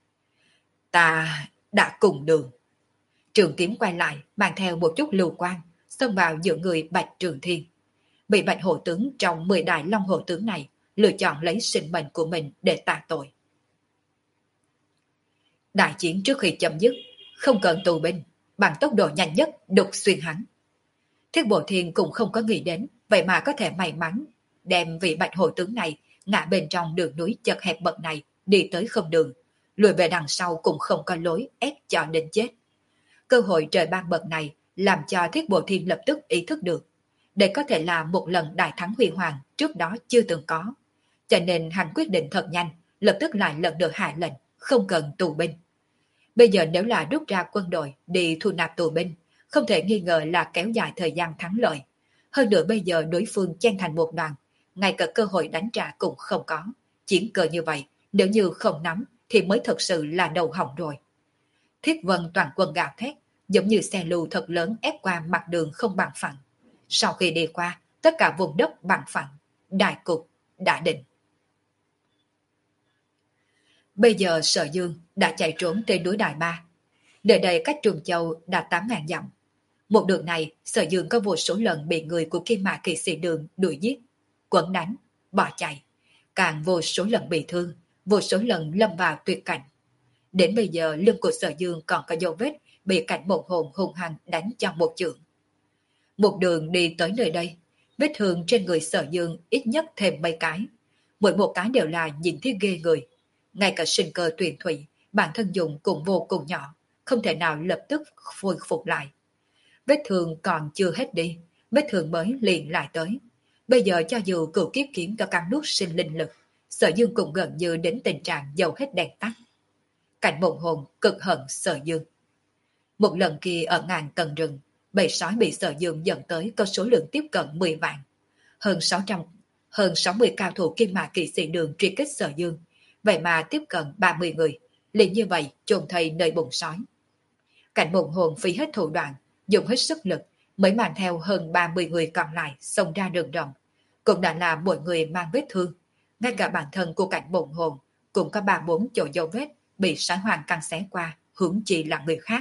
Ta đã cùng đường. Trường kiếm quay lại, mang theo một chút lưu quang, xông vào giữa người Bạch Trường Thiên. Bị Bạch hộ tướng trong mười đại long hộ tướng này lựa chọn lấy sinh mệnh của mình để tạ tội. Đại chiến trước khi chấm dứt, không cần tù binh, bằng tốc độ nhanh nhất đục xuyên hắn. Thiết Bộ Thiên cũng không có nghĩ đến, vậy mà có thể may mắn đem vị bạch hổ tướng này ngã bên trong đường núi chật hẹp bậc này đi tới không đường, lùi về đằng sau cũng không có lối, ép cho đến chết. Cơ hội trời ban bậc này làm cho Thiết Bộ Thiên lập tức ý thức được. Đây có thể là một lần đại thắng huy hoàng trước đó chưa từng có. Cho nên hắn quyết định thật nhanh, lập tức lại lần nữa hạ lệnh, không cần tù binh. Bây giờ nếu là rút ra quân đội đi thu nạp tù binh, không thể nghi ngờ là kéo dài thời gian thắng lợi. Hơn nữa bây giờ đối phương chen thành một đoàn, ngay cả cơ hội đánh trả cũng không có. Chiến cờ như vậy, nếu như không nắm thì mới thật sự là đầu hỏng rồi. Thiết Vân toàn quân gào thét, giống như xe lưu thật lớn ép qua mặt đường không bằng phẳng. Sau khi đi qua, tất cả vùng đất bằng phẳng, đại cục đã định. Bây giờ Sở Dương đã chạy trốn trên núi Đại Ba. Nơi đây cách Trùng Châu đã tám ngàn dặm. Một đường này, Sở Dương có vô số lần bị người của Kim Mã Kỵ Sĩ Đường đuổi giết, quấn đánh, bỏ chạy. Càng vô số lần bị thương, vô số lần lâm vào tuyệt cảnh. Đến bây giờ lưng của Sở Dương còn có dấu vết bị cảnh một hồn hung hăng đánh cho một chưởng. Một đường đi tới nơi đây, vết thương trên người Sở Dương ít nhất thêm mấy cái. Mỗi một cái đều là nhìn thấy ghê người. Ngay cả sinh cơ tuyển thủy, bản thân dùng cũng vô cùng nhỏ, không thể nào lập tức hồi phục lại. Vết thương còn chưa hết đi, vết thương mới liền lại tới. Bây giờ cho dù cửu kiếp kiếm có cắn nuốt sinh linh lực, Sở Dương cũng gần như đến tình trạng dầu hết đèn tắt. Cảnh mộng hồn cực hận Sở Dương. Một lần kia ở ngàn tầng rừng, bầy sói bị Sở Dương dẫn tới có số lượng tiếp cận mười vạn. Hơn sáu trăm, hơn sáu mươi cao thủ Kim Mã Kỵ Sĩ Đường truy kích Sở Dương, vậy mà tiếp cận ba mươi người, liền như vậy chôn thây nơi bụng sói. Cảnh mộng hồn phí hết thủ đoạn, dùng hết sức lực mới mang theo hơn ba mươi người còn lại xông ra đường rộng, cũng đã là mỗi người mang vết thương. Ngay cả bản thân của cảnh mộng hồn cũng có ba bốn chỗ dấu vết bị sói hoàng căng xé qua, hướng chi là người khác.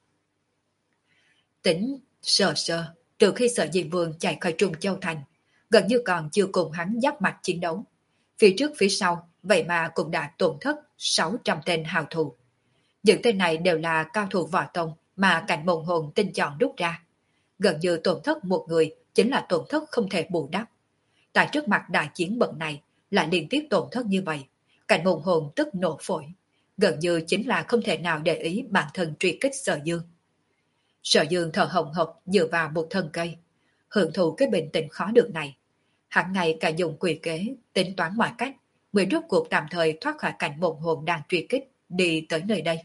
Tính sờ sờ, từ khi Sở Diêm Vương chạy khỏi Trung Châu Thành, gần như còn chưa cùng hắn giáp mặt chiến đấu. Phía trước phía sau, vậy mà cũng đã tổn thất sáu trăm tên hào thủ. Những tên này đều là cao thủ võ tông mà cảnh mộng hồn tinh chọn rút ra. Gần như tổn thất một người chính là tổn thất không thể bù đắp. Tại trước mặt đại chiến bậc này lại liên tiếp tổn thất như vậy, cảnh mộng hồn tức nổ phổi. Gần như chính là không thể nào để ý bản thân truy kích Sở Dương. Sở Dương thở hồng hộc dựa vào một thân cây, hưởng thụ cái bình tĩnh khó được này. Hắn ngày cả dùng quỷ kế, tính toán mọi cách, mới rút cuộc tạm thời thoát khỏi cảnh mộng hồn đang truy kích, đi tới nơi đây.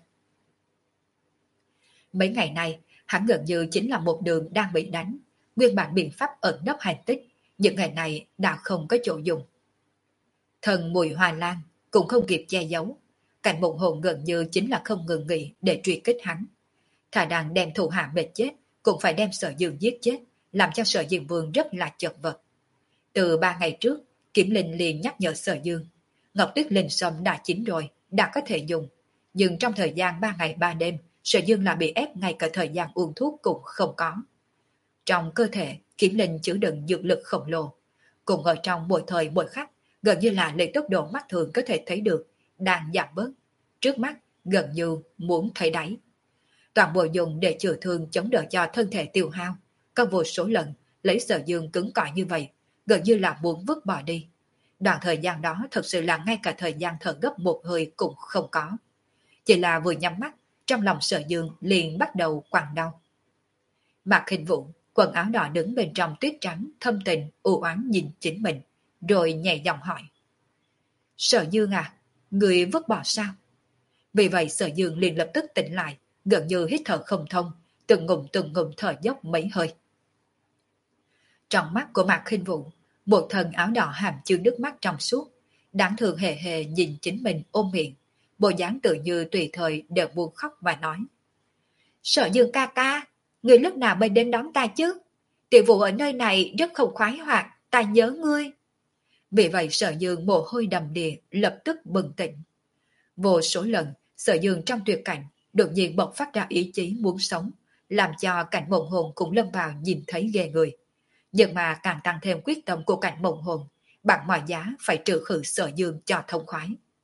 Mấy ngày nay, hắn gần như chính là một đường đang bị đánh, nguyên bản biện pháp ẩn nấp hành tích, những ngày này đã không có chỗ dùng. Thần mùi hoa lan cũng không kịp che giấu, cảnh mộng hồn gần như chính là không ngừng nghỉ để truy kích hắn. Thà đang đem thủ hạ mệt chết, cũng phải đem Sở Dương giết chết, làm cho Sở Dương Vương rất là chật vật. Từ ba ngày trước, Kiểm Linh liền nhắc nhở Sở Dương, Ngọc Tuyết Linh Sâm đã chín rồi, đã có thể dùng. Nhưng trong thời gian ba ngày ba đêm, Sở Dương là bị ép ngay cả thời gian uống thuốc cũng không có. Trong cơ thể, Kiểm Linh chứa đựng dược lực khổng lồ, cùng ở trong mỗi thời mỗi khắc, gần như là lấy tốc độ mắt thường có thể thấy được, đang giảm bớt. Trước mắt, gần như muốn thấy đáy. Toàn bộ dùng để chữa thương chống đỡ cho thân thể tiêu hao, có vô số lần lấy Sở Dương cứng cỏi như vậy, gần như là muốn vứt bỏ đi. Đoạn thời gian đó thật sự là ngay cả thời gian thở gấp một hơi cũng không có. Chỉ là vừa nhắm mắt, trong lòng Sở Dương liền bắt đầu quặn đau. Mạc Khinh Vũ, quần áo đỏ đứng bên trong tuyết trắng, thâm tình, u oán nhìn chính mình, rồi nhẹ giọng hỏi. Sở Dương à, người vứt bỏ sao? Vì vậy Sở Dương liền lập tức tỉnh lại, gần như hít thở không thông, từng ngụm từng ngụm thở dốc mấy hơi. Trong mắt của Mạc Khinh Vũ, một thân áo đỏ hàm chứa nước mắt trong suốt, đáng thương hề hề nhìn chính mình ôm miệng, bộ dáng tự như tùy thời đều buồn khóc và nói. Sở Dương ca ca, người lúc nào mới đến đón ta chứ? Tiểu Vũ ở nơi này rất không khoái hoạt, ta nhớ ngươi. Vì vậy Sở Dương mồ hôi đầm đìa, lập tức bừng tỉnh. Vô số lần, Sở Dương trong tuyệt cảnh, đột nhiên bộc phát ra ý chí muốn sống, làm cho cảnh mộng hồn cũng lâm vào nhìn thấy ghê người. Nhưng mà càng tăng thêm quyết tâm của cảnh mộng hồn, bằng mọi giá phải trừ khử Sở Dương cho thông khoái.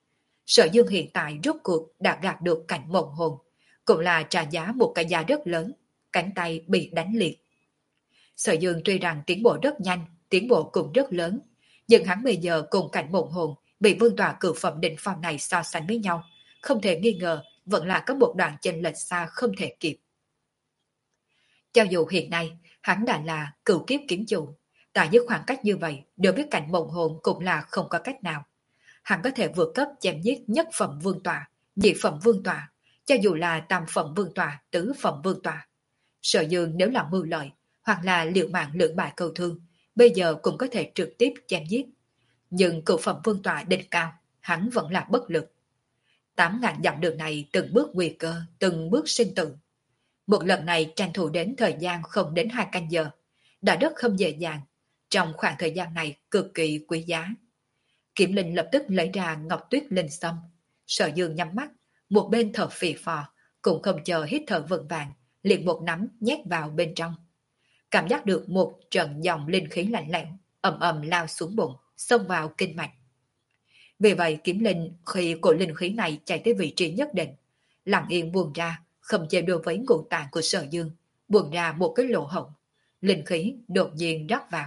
Sở Dương hiện tại rốt cuộc đã gạt được cảnh mộng hồn, cũng là trả giá một cái giá rất lớn, cánh tay bị đánh liệt. Sở Dương tuy rằng tiến bộ rất nhanh, tiến bộ cũng rất lớn, nhưng hắn bây giờ cùng cảnh mộng hồn bị vương tòa cửu phẩm đỉnh phong này so sánh với nhau, không thể nghi ngờ vẫn là có một đoạn chênh lệch xa không thể kịp. Cho dù hiện nay hắn đã là cửu kiếp kiếm chủ, tại những khoảng cách như vậy đối với cảnh mộng hồn cũng là không có cách nào. Hắn có thể vượt cấp chém giết nhất phẩm vương tòa, nhị phẩm vương tòa, cho dù là tam phẩm vương tòa, tứ phẩm vương tòa. Sở Dương nếu là mưu lợi, hoặc là liệu mạng lưỡng bại cầu thương, bây giờ cũng có thể trực tiếp chém giết. Nhưng cửu phẩm vương tòa đỉnh cao, hắn vẫn là bất lực. Tám ngàn dặm đường này từng bước nguy cơ, từng bước sinh tử. Một lần này tranh thủ đến thời gian không đến hai canh giờ, đã rất không dễ dàng. Trong khoảng thời gian này cực kỳ quý giá. Kiểm Linh lập tức lấy ra ngọc tuyết linh sâm. Sở Dương nhắm mắt, một bên thở phì phò, cũng không chờ hít thở vững vàng, liền một nắm nhét vào bên trong. Cảm giác được một trận dòng linh khí lạnh lẽo, ầm ầm lao xuống bụng, xông vào kinh mạch. Vì vậy Kiểm Linh khi cổ linh khí này chạy tới vị trí nhất định, lặng yên buông ra, không chê đối với ngũ tạng của Sở Dương, buông ra một cái lỗ hổng, linh khí đột nhiên rót vào.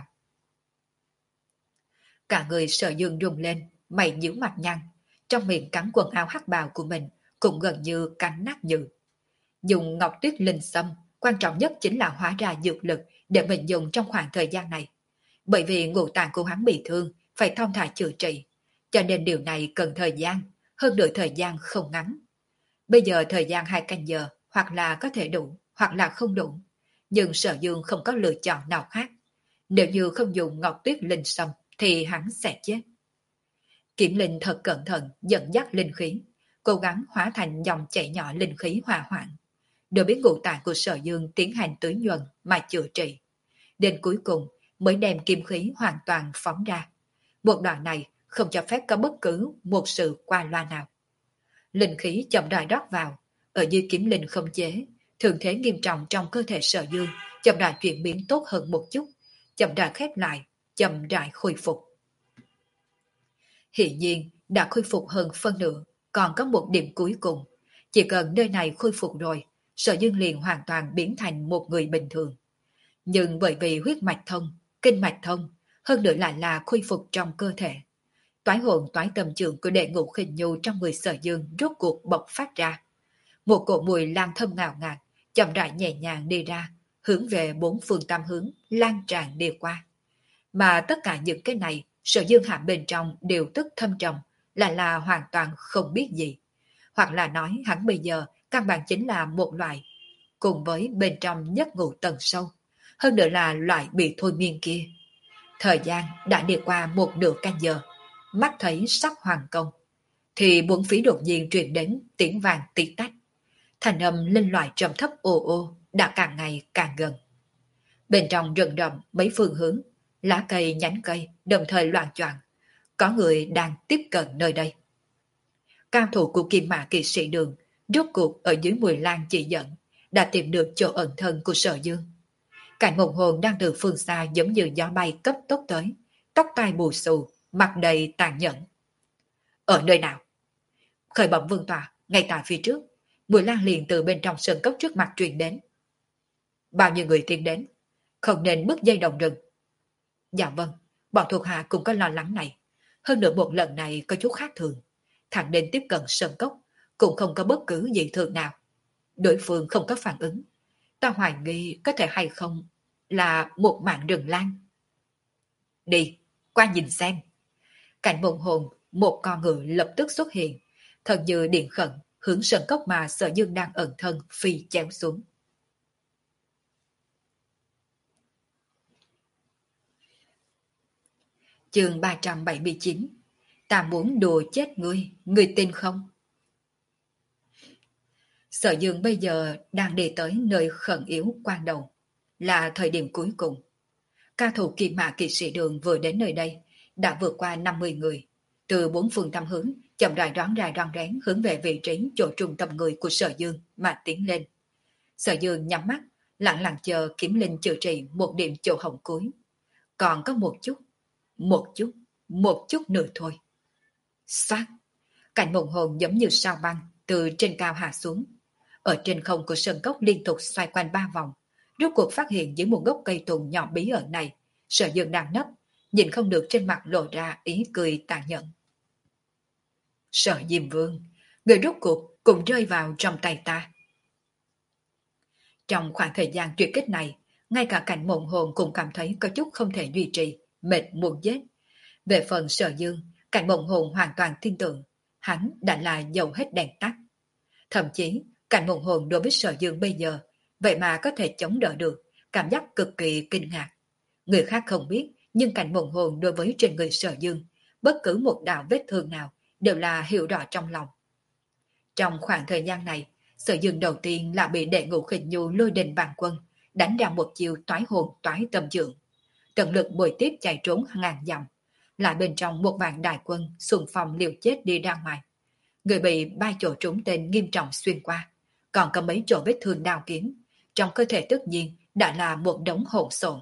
Cả người Sở Dương rung lên, mày nhíu mặt nhăn, trong miệng cắn quần áo hắc bào của mình, cũng gần như cắn nát nhừ. Dùng ngọc tuyết linh sâm, quan trọng nhất chính là hóa ra dược lực để mình dùng trong khoảng thời gian này. Bởi vì ngũ tạng của hắn bị thương, phải thong thả chữa trị, cho nên điều này cần thời gian, hơn nữa thời gian không ngắn. Bây giờ thời gian hai canh giờ, hoặc là có thể đủ, hoặc là không đủ. Nhưng Sở Dương không có lựa chọn nào khác. Nếu như không dùng ngọc tuyết linh sâm, thì hắn sẽ chết. Kiểm Linh thật cẩn thận dẫn dắt linh khí, cố gắng hóa thành dòng chảy nhỏ linh khí hòa hoãn, đối với ngũ tạng của Sở Dương tiến hành tưới nhuần mà chữa trị. Đến cuối cùng mới đem kim khí hoàn toàn phóng ra. Một đoạn này không cho phép có bất cứ một sự qua loa nào. Linh khí chậm rãi rót vào, ở dưới Kiểm Linh không chế, thường thế nghiêm trọng trong cơ thể Sở Dương chậm rãi chuyển biến tốt hơn một chút, chậm rãi khép lại, chậm rãi khôi phục. Hiện nhiên đã khôi phục hơn phân nửa, còn có một điểm cuối cùng. Chỉ cần nơi này khôi phục rồi, Sở Dương liền hoàn toàn biến thành một người bình thường. Nhưng bởi vì huyết mạch thông, kinh mạch thông, hơn nữa lại là khôi phục trong cơ thể. Toái hồn toái tâm trường của đệ ngũ khinh nhu trong người Sở Dương rốt cuộc bộc phát ra. Một cỗ mùi lan thơm ngào ngạt, chậm rãi nhẹ nhàng đi ra, hướng về bốn phương tam hướng, lan tràn đi qua. Mà tất cả những cái này, Sở Dương hàm bên trong đều tức thâm trầm, lại là hoàn toàn không biết gì. Hoặc là nói hắn bây giờ căn bản chính là một loại, cùng với bên trong nhất ngũ tầng sâu, hơn nữa là loại bị thôi miên kia. Thời gian đã đi qua một nửa canh giờ, mắt thấy sắp hoàn công, thì bốn phía đột nhiên truyền đến tiếng vàng tí tách. Thành âm linh loại trầm thấp ồ ô đã càng ngày càng gần. Bên trong rừng rậm mấy phương hướng, lá cây nhánh cây đồng thời loạn choạng, có người đang tiếp cận nơi đây. Cao thủ của Kim Mã Kỵ Sĩ Đường rốt cuộc ở dưới mùi lan chỉ dẫn đã tìm được chỗ ẩn thân của Sở Dương. Cảnh Mộng Hồn đang từ phương xa giống như gió bay cấp tốc tới, tóc tai bù xù, mặt đầy tàn nhẫn. Ở nơi nào? Khởi bẩm vương tòa, ngay tại phía trước. Mùi lan liền từ bên trong sơn cốc trước mặt truyền đến. Bao nhiêu người tiến đến? Không nên bước dây động rừng. Dạ vâng, bọn thuộc hạ cũng có lo lắng này. Hơn nữa một lần này có chút khác thường. Thằng nên tiếp cận sơn cốc, cũng không có bất cứ gì thường nào. Đối phương không có phản ứng. Ta hoài nghi có thể hay không là một mạng rừng lan. Đi, qua nhìn xem. Cảnh Mộng Hồn, một con ngựa lập tức xuất hiện, thần như điện khẩn, hướng sơn cốc mà Sở Dương đang ẩn thân phi chéo xuống. Chương ba trăm bảy mươi chín. Ta muốn đùa chết ngươi, ngươi tin không? Sở Dương bây giờ đang đi tới nơi khẩn yếu quan đầu, là thời điểm cuối cùng. Cao thủ Kim Mã Kỵ Sĩ Đường vừa đến nơi đây, đã vượt qua năm mươi người, từ bốn phương tám hướng, chậm rãi đoán ra đoán rén hướng về vị trí chỗ trung tâm người của Sở Dương mà tiến lên. Sở Dương nhắm mắt, lặng lặng chờ Kiếm Linh chữa trị một điểm chỗ hổng cuối. Còn có một chút, một chút, một chút nữa thôi. Xoát! Cảnh mộng hồn giống như sao băng từ trên cao hạ xuống. Ở trên không của sơn cốc liên tục xoay quanh ba vòng, rốt cuộc phát hiện dưới một gốc cây tùng nhỏ bí ẩn này, Sở Dương đang nấp, nhìn không được trên mặt lộ ra ý cười tàn nhẫn. Sở Diêm Vương, người rốt cuộc cũng rơi vào trong tay ta. Trong khoảng thời gian tuyệt kích này, ngay cả cảnh mộng hồn cũng cảm thấy có chút không thể duy trì, mệt muốn chết. Về phần Sở Dương, cảnh mộng hồn hoàn toàn tin tưởng, hắn đã là dầu hết đèn tắt. Thậm chí, cảnh mộng hồn đối với Sở Dương bây giờ, vậy mà có thể chống đỡ được, cảm giác cực kỳ kinh ngạc. Người khác không biết, nhưng cảnh mộng hồn đối với trên người Sở Dương, bất cứ một đạo vết thương nào đều là hiểu rõ trong lòng. Trong khoảng thời gian này, Sở Dương đầu tiên là bị đệ ngũ khinh nhu lôi đình vàng quân, đánh ra một chiêu toái hồn toái tâm dưỡng. Tận lực bồi tiếp chạy trốn ngàn dặm, lại bên trong một vạn đại quân xung phong liều chết đi ra ngoài. Người bị ba chỗ trúng tên nghiêm trọng xuyên qua, còn có mấy chỗ vết thương đao kiếm, trong cơ thể tất nhiên đã là một đống hỗn xộn.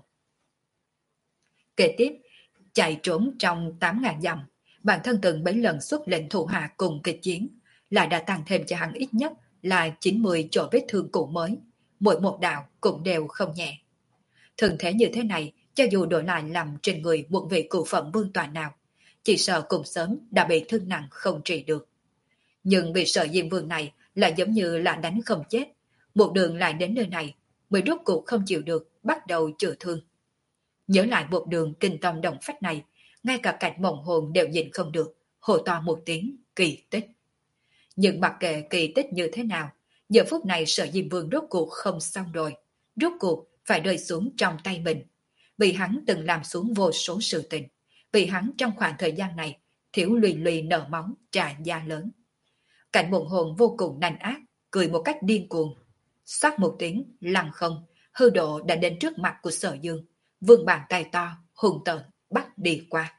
Kế tiếp, chạy trốn trong tám ngàn dặm, bản thân từng mấy lần xuất lệnh thủ hạ cùng kịch chiến, lại đã tăng thêm cho hắn ít nhất là chín mươi chỗ vết thương cũ mới, mỗi một đạo cũng đều không nhẹ. Thường thế như thế này, cho dù đổi lại làm trên người một vị cụ phẩm vương tọa nào, chỉ sợ cùng sớm đã bị thương nặng không trị được. Nhưng vì sợ Diêm Vương này là giống như là đánh không chết, một đường lại đến nơi này, mới rốt cuộc không chịu được, bắt đầu chữa thương. Nhớ lại một đường kinh tâm động phách này, ngay cả cảnh mộng hồn đều nhìn không được, hô to một tiếng kỳ tích. Nhưng mặc kệ kỳ tích như thế nào, giờ phút này Sở Diêm Vương rốt cuộc không xong rồi, rốt cuộc phải rơi xuống trong tay mình. Vì hắn từng làm xuống vô số sự tình, vì hắn trong khoảng thời gian này thiếu lùi lùi nở máu trả giá lớn. Cảnh mộng hồn vô cùng nành ác, cười một cách điên cuồng. Xoát một tiếng, lăng không, hư độ đã đến trước mặt của Sở Dương, vươn bàn tay to, hùng tợn, bắt đi qua.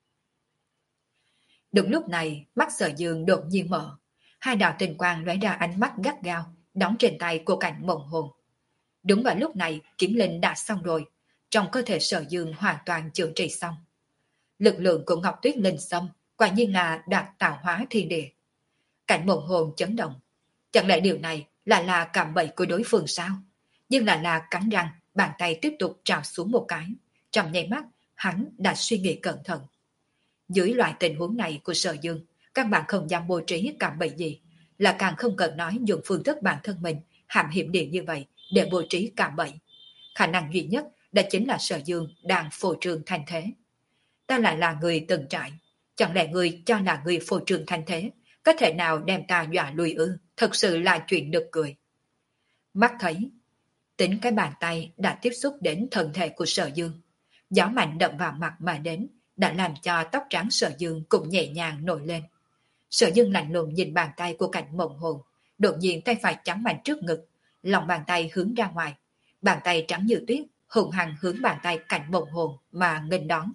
Đúng lúc này, mắt Sở Dương đột nhiên mở, hai đạo tình quang lóe ra ánh mắt gắt gao, đóng trên tay của cảnh mộng hồn. Đúng vào lúc này, kiếm linh đã xong rồi, trong cơ thể Sở Dương hoàn toàn chữa trị xong. Lực lượng của Ngọc Tuyết Linh Sâm quả nhiên là đạt tạo hóa thiên địa. Cảnh mộng hồn chấn động. Chẳng lẽ điều này là là cạm bẫy của đối phương sao? Nhưng là là cắn răng, bàn tay tiếp tục trào xuống một cái. Trong nháy mắt, hắn đã suy nghĩ cẩn thận. Dưới loại tình huống này của Sở Dương, các bạn không dám bố trí cạm bẫy gì, là càng không cần nói dùng phương thức bản thân mình hàm hiểm điện như vậy để bố trí cạm bẫy. Khả năng duy nhất đó chính là Sở Dương đang phô trương thành thế. Ta lại là người từng trải, chẳng lẽ người cho là người phô trương thành thế có thể nào đem ta dọa lùi ư? Thật sự là chuyện nực cười. Mắt thấy, tính cái bàn tay đã tiếp xúc đến thân thể của Sở Dương. Gió mạnh đậm vào mặt mà đến, đã làm cho tóc trắng Sở Dương cũng nhẹ nhàng nổi lên. Sở Dương lạnh lùng nhìn bàn tay của cảnh mộng hồn, đột nhiên tay phải trắng mạnh trước ngực, lòng bàn tay hướng ra ngoài. Bàn tay trắng như tuyết, hùng hăng hướng bàn tay cảnh mộng hồn mà nghênh đón.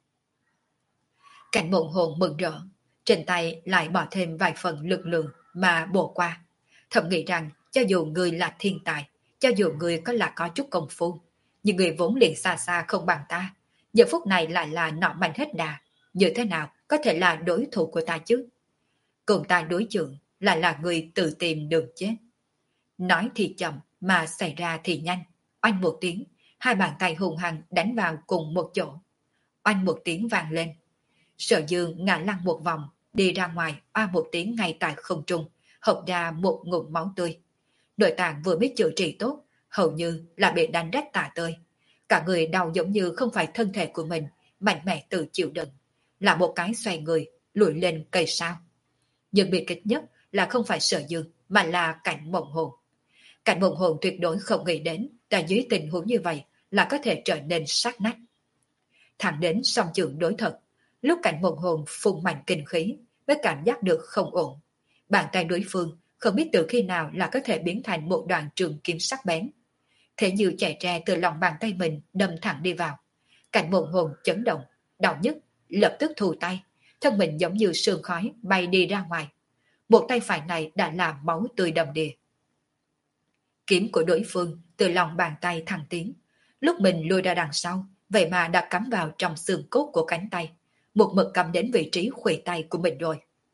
Cảnh mộng hồn mừng rỡ, trên tay lại bỏ thêm vài phần lực lượng mà bổ qua. Thầm nghĩ rằng cho dù người là thiên tài, cho dù người có là có chút công phu, nhưng người vốn liền xa xa không bằng ta, giờ phút này lại là nọ mạnh hết đà, như thế nào có thể là đối thủ của ta chứ? Cùng ta đối chượng lại là người tự tìm đường chết. Nói thì chậm mà xảy ra thì nhanh. Oanh một tiếng, hai bàn tay hùng hăng đánh vào cùng một chỗ. Oanh một tiếng vang lên. Sở Dương ngã lăn một vòng, đi ra ngoài, oa một tiếng ngay tại không trung, hộc ra một ngụm máu tươi. Nội tạng vừa biết chữa trị tốt, hầu như là bị đánh rách tả tơi. Cả người đau giống như không phải thân thể của mình, mạnh mẽ tự chịu đựng, là một cái xoay người, lùi lên cây sao. Nhưng bị kịch nhất là không phải Sở Dương, mà là cảnh mộng hồn. Cảnh mộng hồn tuyệt đối không nghĩ đến, tại dưới tình huống như vậy là có thể trở nên sát nách. Thẳng đến song trường đối thật, lúc cảnh mộng hồn phun mạnh kinh khí, mới cảm giác được không ổn. Bàn tay đối phương không biết từ khi nào là có thể biến thành một đoạn trường kiếm sắc bén. Thế như chạy tre từ lòng bàn tay mình đâm thẳng đi vào. Cảnh mộng hồn chấn động, đau nhức, lập tức thu tay, thân mình giống như sương khói bay đi ra ngoài. Một tay phải này đã làm máu tươi đầm đìa. Kiếm của đối phương từ lòng bàn tay thẳng tiến, lúc mình lùi ra đằng sau, vậy mà đã cắm vào trong xương cốt của cánh tay, một mực cầm đến vị trí khuỷu tay của mình rồi.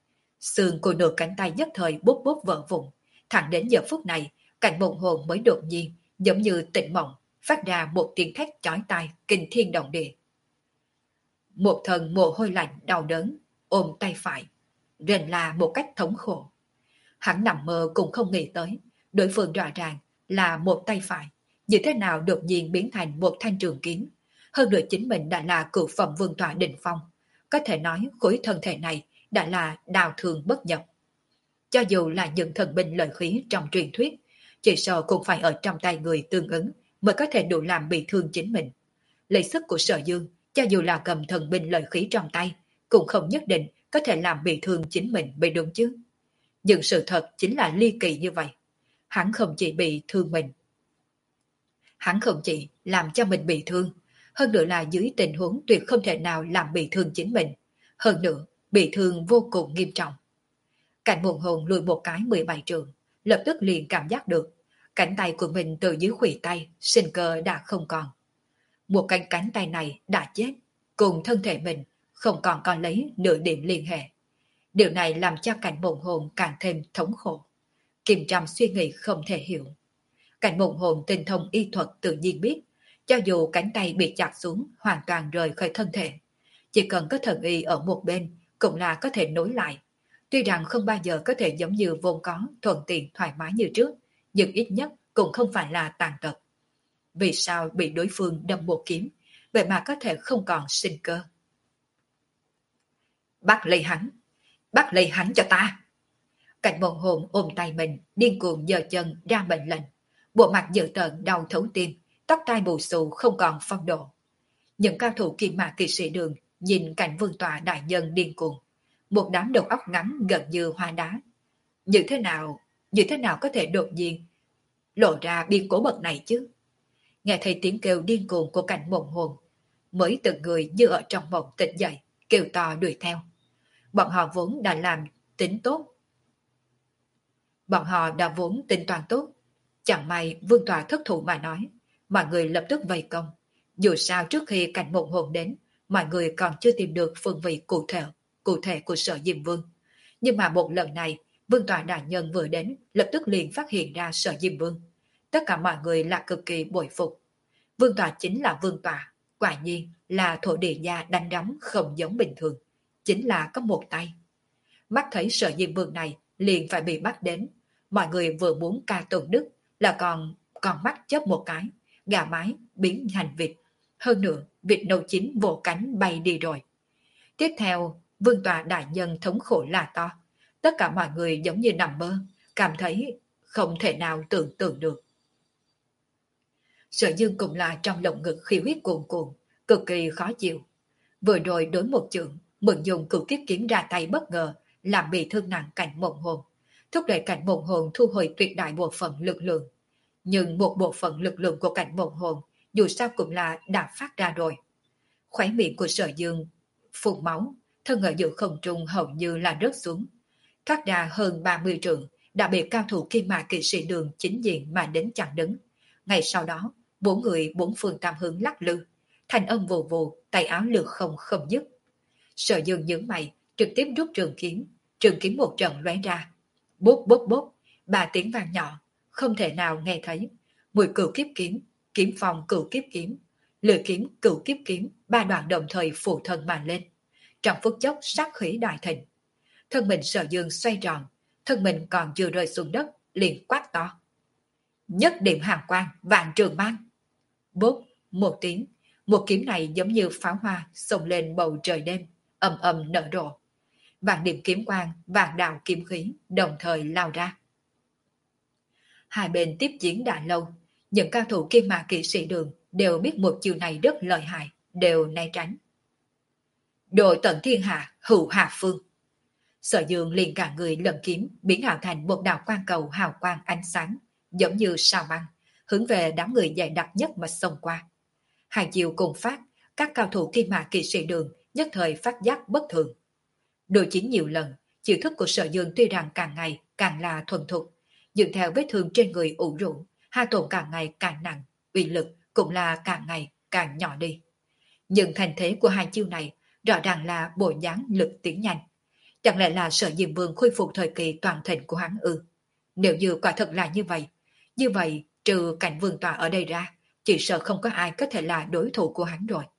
Xương của nửa cánh tay nhất thời bút bút vỡ vụn. Thẳng đến giờ phút này, cảnh mộng hồn mới đột nhiên, giống như tỉnh mộng, phát ra một tiếng thét chói tai, kinh thiên động địa. Một thần mồ hôi lạnh đau đớn, ôm tay phải, rên la một cách thống khổ. Hắn nằm mơ cũng không nghĩ tới, đối phương rõ ràng là một tay phải, như thế nào đột nhiên biến thành một thanh trường kiếm. Hơn nữa chính mình đã là cựu phẩm vương tọa đỉnh phong, có thể nói khối thân thể này đã là đào thường bất nhập. Cho dù là những thần binh lợi khí trong truyền thuyết, chỉ sợ cũng phải ở trong tay người tương ứng mới có thể đủ làm bị thương chính mình. Lấy sức của Sở Dương, cho dù là cầm thần binh lợi khí trong tay, cũng không nhất định có thể làm bị thương chính mình mới đúng chứ. Nhưng sự thật chính là ly kỳ như vậy. Hắn không chỉ bị thương mình. Hắn không chỉ làm cho mình bị thương, hơn nữa là dưới tình huống tuyệt không thể nào làm bị thương chính mình. Hơn nữa, bị thương vô cùng nghiêm trọng. Cảnh Mộng Hồn lùi một cái mười bảy trường, lập tức liền cảm giác được cánh tay của mình từ dưới khuỷu tay, sinh cơ đã không còn. Một cánh cánh tay này đã chết, cùng thân thể mình không còn còn lấy nửa điểm liên hệ. Điều này làm cho Cảnh Mộng Hồn càng thêm thống khổ. Kim Trâm suy nghĩ không thể hiểu. Cảnh Mộng Hồn tinh thông y thuật tự nhiên biết, cho dù cánh tay bị chặt xuống hoàn toàn rời khỏi thân thể, chỉ cần có thần y ở một bên cũng là có thể nối lại. Tuy rằng không bao giờ có thể giống như vốn có, thuận tiện thoải mái như trước, nhưng ít nhất cũng không phải là tàn tật. Vì sao bị đối phương đâm một kiếm, vậy mà có thể không còn sinh cơ? Bắt lấy hắn! Bắt lấy hắn cho ta! Cảnh Mộng Hồn ôm tay mình, điên cuồng giơ chân ra mệnh lệnh. Bộ mặt dữ tợn đau thấu tim, tóc tai bù xù không còn phong độ. Những cao thủ Kim Mạc Kỵ Sĩ Đường nhìn cảnh vương tọa đại nhân điên cuồng. Một đám đầu óc ngắn gần như hoa đá. Như thế nào, như thế nào có thể đột nhiên lộ ra biên cố bậc này chứ? Nghe thấy tiếng kêu điên cuồng của Cảnh Mộng Hồn, mới từng người như ở trong mộng tỉnh dậy, kêu to đuổi theo. Bọn họ vốn đã làm tính tốt. Bọn họ đã vốn tính toán tốt. Chẳng may vương tọa thất thủ mà nói, mọi người lập tức vây công. Dù sao trước khi Cảnh Mộng Hồn đến, mọi người còn chưa tìm được phương vị cụ thể, cụ thể của Sở Diêm Vương. Nhưng mà một lần này, vương tọa đại nhân vừa đến, lập tức liền phát hiện ra Sở Diêm Vương. Tất cả mọi người là cực kỳ bội phục. Vương tọa chính là vương tọa, quả nhiên là thổ địa gia đánh đấm không giống bình thường, chính là có một tay. Mắt thấy Sở Diêm Vương này liền phải bị bắt đến, mọi người vừa muốn ca tụng đức là còn còn mắt chớp một cái, gà mái biến thành vịt. Hơn nữa, vịt nâu chín vỗ cánh bay đi rồi. Tiếp theo, vương tọa đại nhân thống khổ là to. Tất cả mọi người giống như nằm mơ, cảm thấy không thể nào tưởng tượng được. Sở Dương cũng là trong lồng ngực khí huyết cuồn cuộn, cực kỳ khó chịu. Vừa rồi đối một chưởng, mượn dùng cửu kiếp kiếm ra tay bất ngờ, làm bị thương nặng Cảnh Mộng Hồn, thúc đẩy Cảnh Mộng Hồn thu hồi tuyệt đại bộ phận lực lượng. Nhưng một bộ phận lực lượng của Cảnh Mộng Hồn dù sao cũng là đã phát ra rồi. Khóe miệng của Sở Dương phun máu, thân ở giữa không trung hầu như là rớt xuống. Thoát ra hơn ba mươi trượng, đã bị cao thủ Kim Mạc Kỵ Sĩ Đường chính diện mà đến chặn đứng. Ngay sau đó, bốn người bốn phương tam hướng lắc lư, thanh âm vù vù, tay áo lược không không dứt. Sở Dương nhướng mày, trực tiếp rút trường kiếm, trường kiếm một trận lóe ra. Bốp bốp bốp, ba tiếng vang nhỏ, không thể nào nghe thấy. Mùi cửu kiếp kiếm, kiếm phong cửu kiếp kiếm, lưỡi kiếm cửu kiếp kiếm, ba đoạn đồng thời phủ thân mà lên. Trong phút chốc sát khí đại thịnh. Thân mình Sở Dương xoay tròn, thân mình còn chưa rơi xuống đất, liền quát to. Nhất điểm hàng quang, vạn trường mang. Bốp, một tiếng, một kiếm này giống như pháo hoa xông lên bầu trời đêm, ầm ầm nở rộ. Vạn điểm kiếm quang, vạn đạo kiếm khí đồng thời lao ra. Hai bên tiếp chiến đã lâu, những cao thủ Kim Mạc Kỵ Sĩ Đường đều biết một chiều này rất lợi hại, đều né tránh. Đội tận thiên hạ, hữu hạ phương. Sở Dương liền cả người lần kiếm biến ảo thành một đạo quang cầu hào quang ánh sáng, giống như sao băng, hướng về đám người dày đặc nhất mà xông qua. Hai chiều cùng phát, các cao thủ Kim Mạc Kỵ Sĩ Đường nhất thời phát giác bất thường. Đối chiến nhiều lần, chiêu thức của Sở Dương tuy rằng càng ngày càng là thuần thục, nhưng theo vết thương trên người ủ rũ, hai tổn càng ngày càng nặng, uy lực cũng là càng ngày càng nhỏ đi. Nhưng thành thế của hai chiêu này rõ ràng là bộ dáng lực tiến nhanh. Chẳng lẽ là Sở Diêm Vương khôi phục thời kỳ toàn thịnh của hắn ư? Nếu như quả thật là như vậy, như vậy trừ cảnh vương tòa ở đây ra, chỉ sợ không có ai có thể là đối thủ của hắn rồi.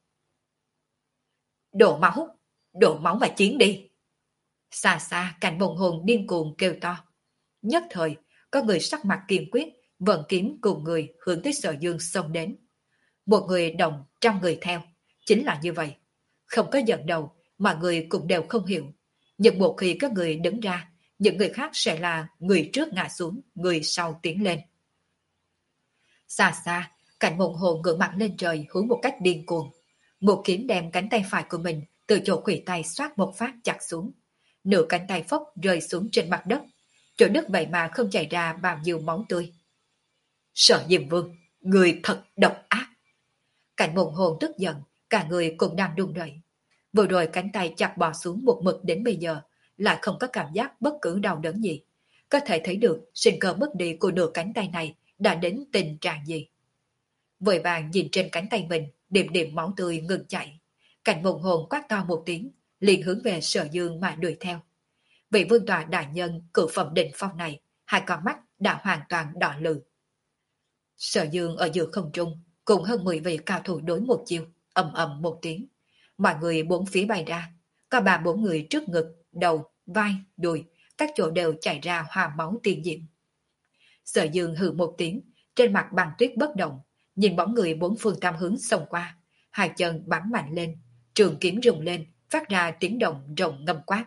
Đổ máu, đổ máu mà chiến đi. Xa xa cảnh bồng hồn điên cuồng kêu to. Nhất thời, có người sắc mặt kiên quyết, vận kiếm cùng người hướng tới Sở Dương xông đến. Một người đồng, trăm người theo, chính là như vậy. Không có giận đầu, mọi người cũng đều không hiểu. Nhưng một khi các người đứng ra, những người khác sẽ là người trước ngã xuống, người sau tiến lên. Xa xa, cảnh mộng hồ ngửa mặt lên trời hướng một cách điên cuồng. Một kiếm đem cánh tay phải của mình từ chỗ khuỷu tay xoát một phát chặt xuống. Nửa cánh tay phốc rơi xuống trên mặt đất. Chỗ đất vậy mà không chảy ra bao nhiêu máu tươi. Sở Diêm Vương, người thật độc ác. Cảnh mộng hồn tức giận, cả người cũng đang run rẩy. Vừa rồi cánh tay chặt bò xuống một mực đến bây giờ, lại không có cảm giác bất cứ đau đớn gì. Có thể thấy được sinh cơ mất đi của nửa cánh tay này đã đến tình trạng gì. Vội vàng nhìn trên cánh tay mình, điểm điểm máu tươi ngừng chảy. Cảnh mộng hồn quát to một tiếng, liền hướng về Sở Dương mà đuổi theo. Vị vương tọa đại nhân cửu phẩm đỉnh phong này, hai con mắt đã hoàn toàn đỏ lừ. Sở Dương ở giữa không trung, cùng hơn mười vị cao thủ đối một chiêu, ầm ầm một tiếng. Mọi người bốn phía bay ra, có ba bốn người trước ngực, đầu, vai, đùi, các chỗ đều chảy ra hoa máu tiên diễm. Sở Dương hừ một tiếng, trên mặt băng tuyết bất động, nhìn bóng người bốn phương tam hướng xông qua, hai chân bắn mạnh lên, trường kiếm rung lên, phát ra tiếng động rộng ngâm quát.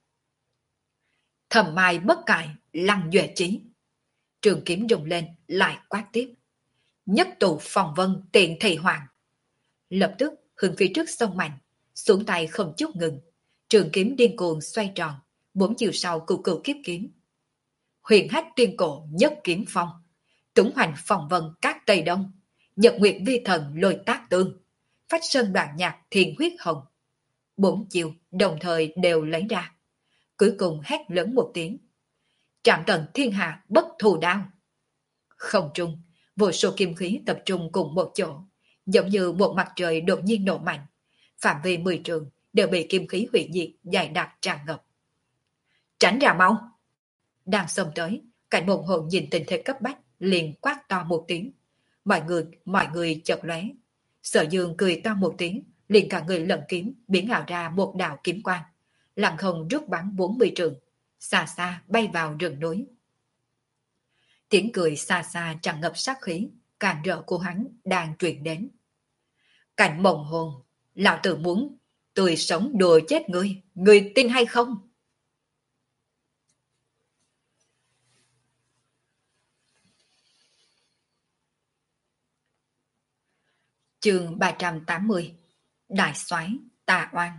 Thầm mai bất cải, lăng duệ chí. Trường kiếm rung lên, lại quát tiếp. Nhất tụ phòng vân tiện thị hoàng. Lập tức hướng phía trước sông mạnh, xuống tay không chút ngừng, trường kiếm điên cuồng xoay tròn, bốn chiều sau cửu cửu kiếp kiếm. Huyền hách tuyên cổ nhất kiếm phong, túng hoành phòng vân các tây đông, nhật nguyệt vi thần lôi tác tương, phách sơn đoạn nhạc thiên huyết hồng. Bốn chiều đồng thời đều lấy ra, cuối cùng hét lớn một tiếng. Trạm tận thiên hạ bất thù đao. Không trung, vô số kim khí tập trung cùng một chỗ, giống như một mặt trời đột nhiên nổ mạnh. Phạm vi mười trường đều bị kim khí hủy diệt dày đặc tràn ngập. Tránh ra mau! Đang xông tới, cảnh mộng hồn nhìn tình thế cấp bách, liền quát to một tiếng. Mọi người, mọi người chợt lóe. Sở Dương cười to một tiếng, liền cả người lận kiếm biến ảo ra một đạo kiếm quang, lặng không rút bắn bốn mươi trường, xa xa bay vào rừng núi. Tiếng cười xa xa tràn ngập sát khí, càng rỡ của hắn đang truyền đến. Cảnh mộng hồn, lão tử muốn tươi sống đùa chết ngươi, ngươi tin hay không? Chương ba trăm tám mươi. Đại soái Tà Oan.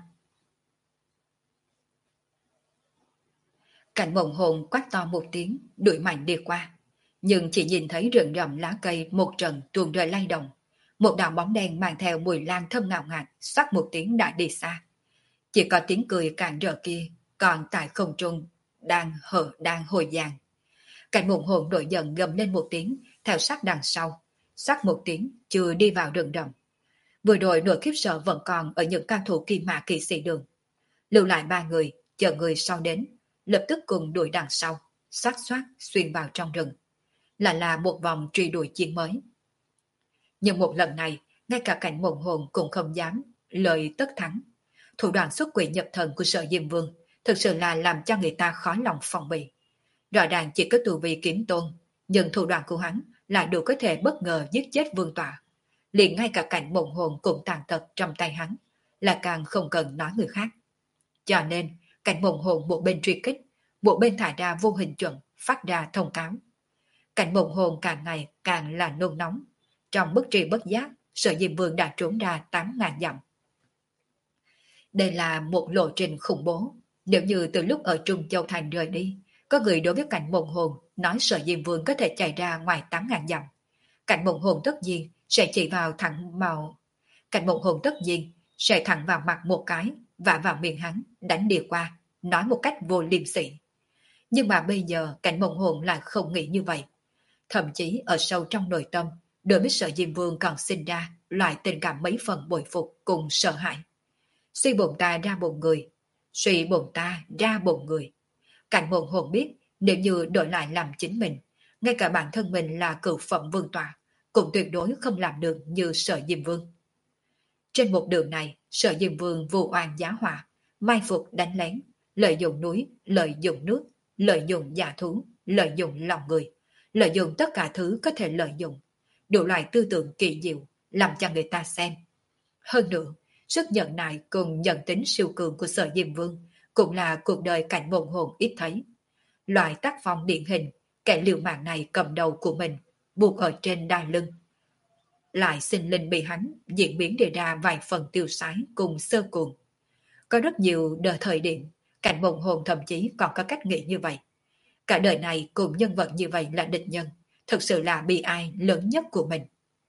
Cảnh mộng hồn quát to một tiếng, đuổi mạnh đi qua, nhưng chỉ nhìn thấy rừng rậm lá cây một trận tuôn rơi lay động. Một đạo bóng đen mang theo mùi lan thơm ngào ngạt, sắc một tiếng đã đi xa. Chỉ có tiếng cười càng rỡ kia, còn tại không trung đang hở đang hồi vàng. Cảnh mộng hồn nổi giận gầm lên một tiếng, theo sát đằng sau, sắc một tiếng chưa đi vào rừng rậm. Vừa rồi nỗi khiếp sợ vẫn còn ở những cao thủ kim mã kỵ sĩ đường. Lưu lại ba người, chờ người sau đến, lập tức cùng đuổi đằng sau, xoát xoát xuyên vào trong rừng. Lại là một vòng truy đuổi chiến mới. Nhưng một lần này, ngay cả cảnh mộng hồn cũng không dám lời tất thắng. Thủ đoạn xuất quỷ nhập thần của Sở Diêm Vương thực sự là làm cho người ta khó lòng phòng bị. Rõ ràng chỉ có tu vi kiếm tôn, nhưng thủ đoạn của hắn lại đủ có thể bất ngờ giết chết vương tọa. Liền ngay cả cảnh mộng hồn cũng tàn tật trong tay hắn, là càng không cần nói người khác. Cho nên, cảnh mộng hồn một bên truy kích, một bên thải ra vô hình chuẩn, phát ra thông cáo. Cảnh mộng hồn càng ngày càng là nôn nóng. Trong bất tri bất giác, Sở Diêm Vương đã trốn ra tám ngàn dặm. Đây là một lộ trình khủng bố. Nếu như từ lúc ở Trung Châu Thành rời đi, có người đối với cảnh mộng hồn nói Sở Diêm Vương có thể chạy ra ngoài tám ngàn dặm, cảnh mộng hồn tất nhiên sẽ chỉ vào thẳng màu. Cảnh mộng hồn tất nhiên sẽ thẳng vào mặt một cái và vào miệng hắn đánh đi qua, nói một cách vô liêm sỉ. Nhưng mà bây giờ cảnh mộng hồn lại không nghĩ như vậy. Thậm chí ở sâu trong nội tâm, đối với Sở Diêm Vương còn sinh ra loại tình cảm mấy phần bội phục cùng sợ hãi. Suy bụng ta ra bụng người, Suy bụng ta ra bụng người. Cảnh mộng hồn biết nếu như đổi lại làm chính mình, ngay cả bản thân mình là cửu phẩm vương tọa, cũng tuyệt đối không làm được như Sở Diêm Vương. Trên một đường này, Sở Diêm Vương vu oan giá họa, mai phục đánh lén, lợi dụng núi, lợi dụng nước, lợi dụng giả thú, lợi dụng lòng người, lợi dụng tất cả thứ có thể lợi dụng, đủ loại tư tưởng kỳ diệu, làm cho người ta xem. Hơn nữa, sức nhận nại cùng nhận tính siêu cường của Sở Diêm Vương cũng là cuộc đời cảnh mộng hồn ít thấy. Loại tác phong điển hình, kẻ liều mạng này cầm đầu của mình, buộc ở trên đai lưng. Lại sinh linh bị hắn diễn biến đề ra vài phần tiêu sái cùng sơ cuồng. Có rất nhiều đời thời điểm, cảnh mộng hồn thậm chí còn có cách nghĩ như vậy. Cả đời này cùng nhân vật như vậy là địch nhân, thực sự là bi ai lớn nhất của mình.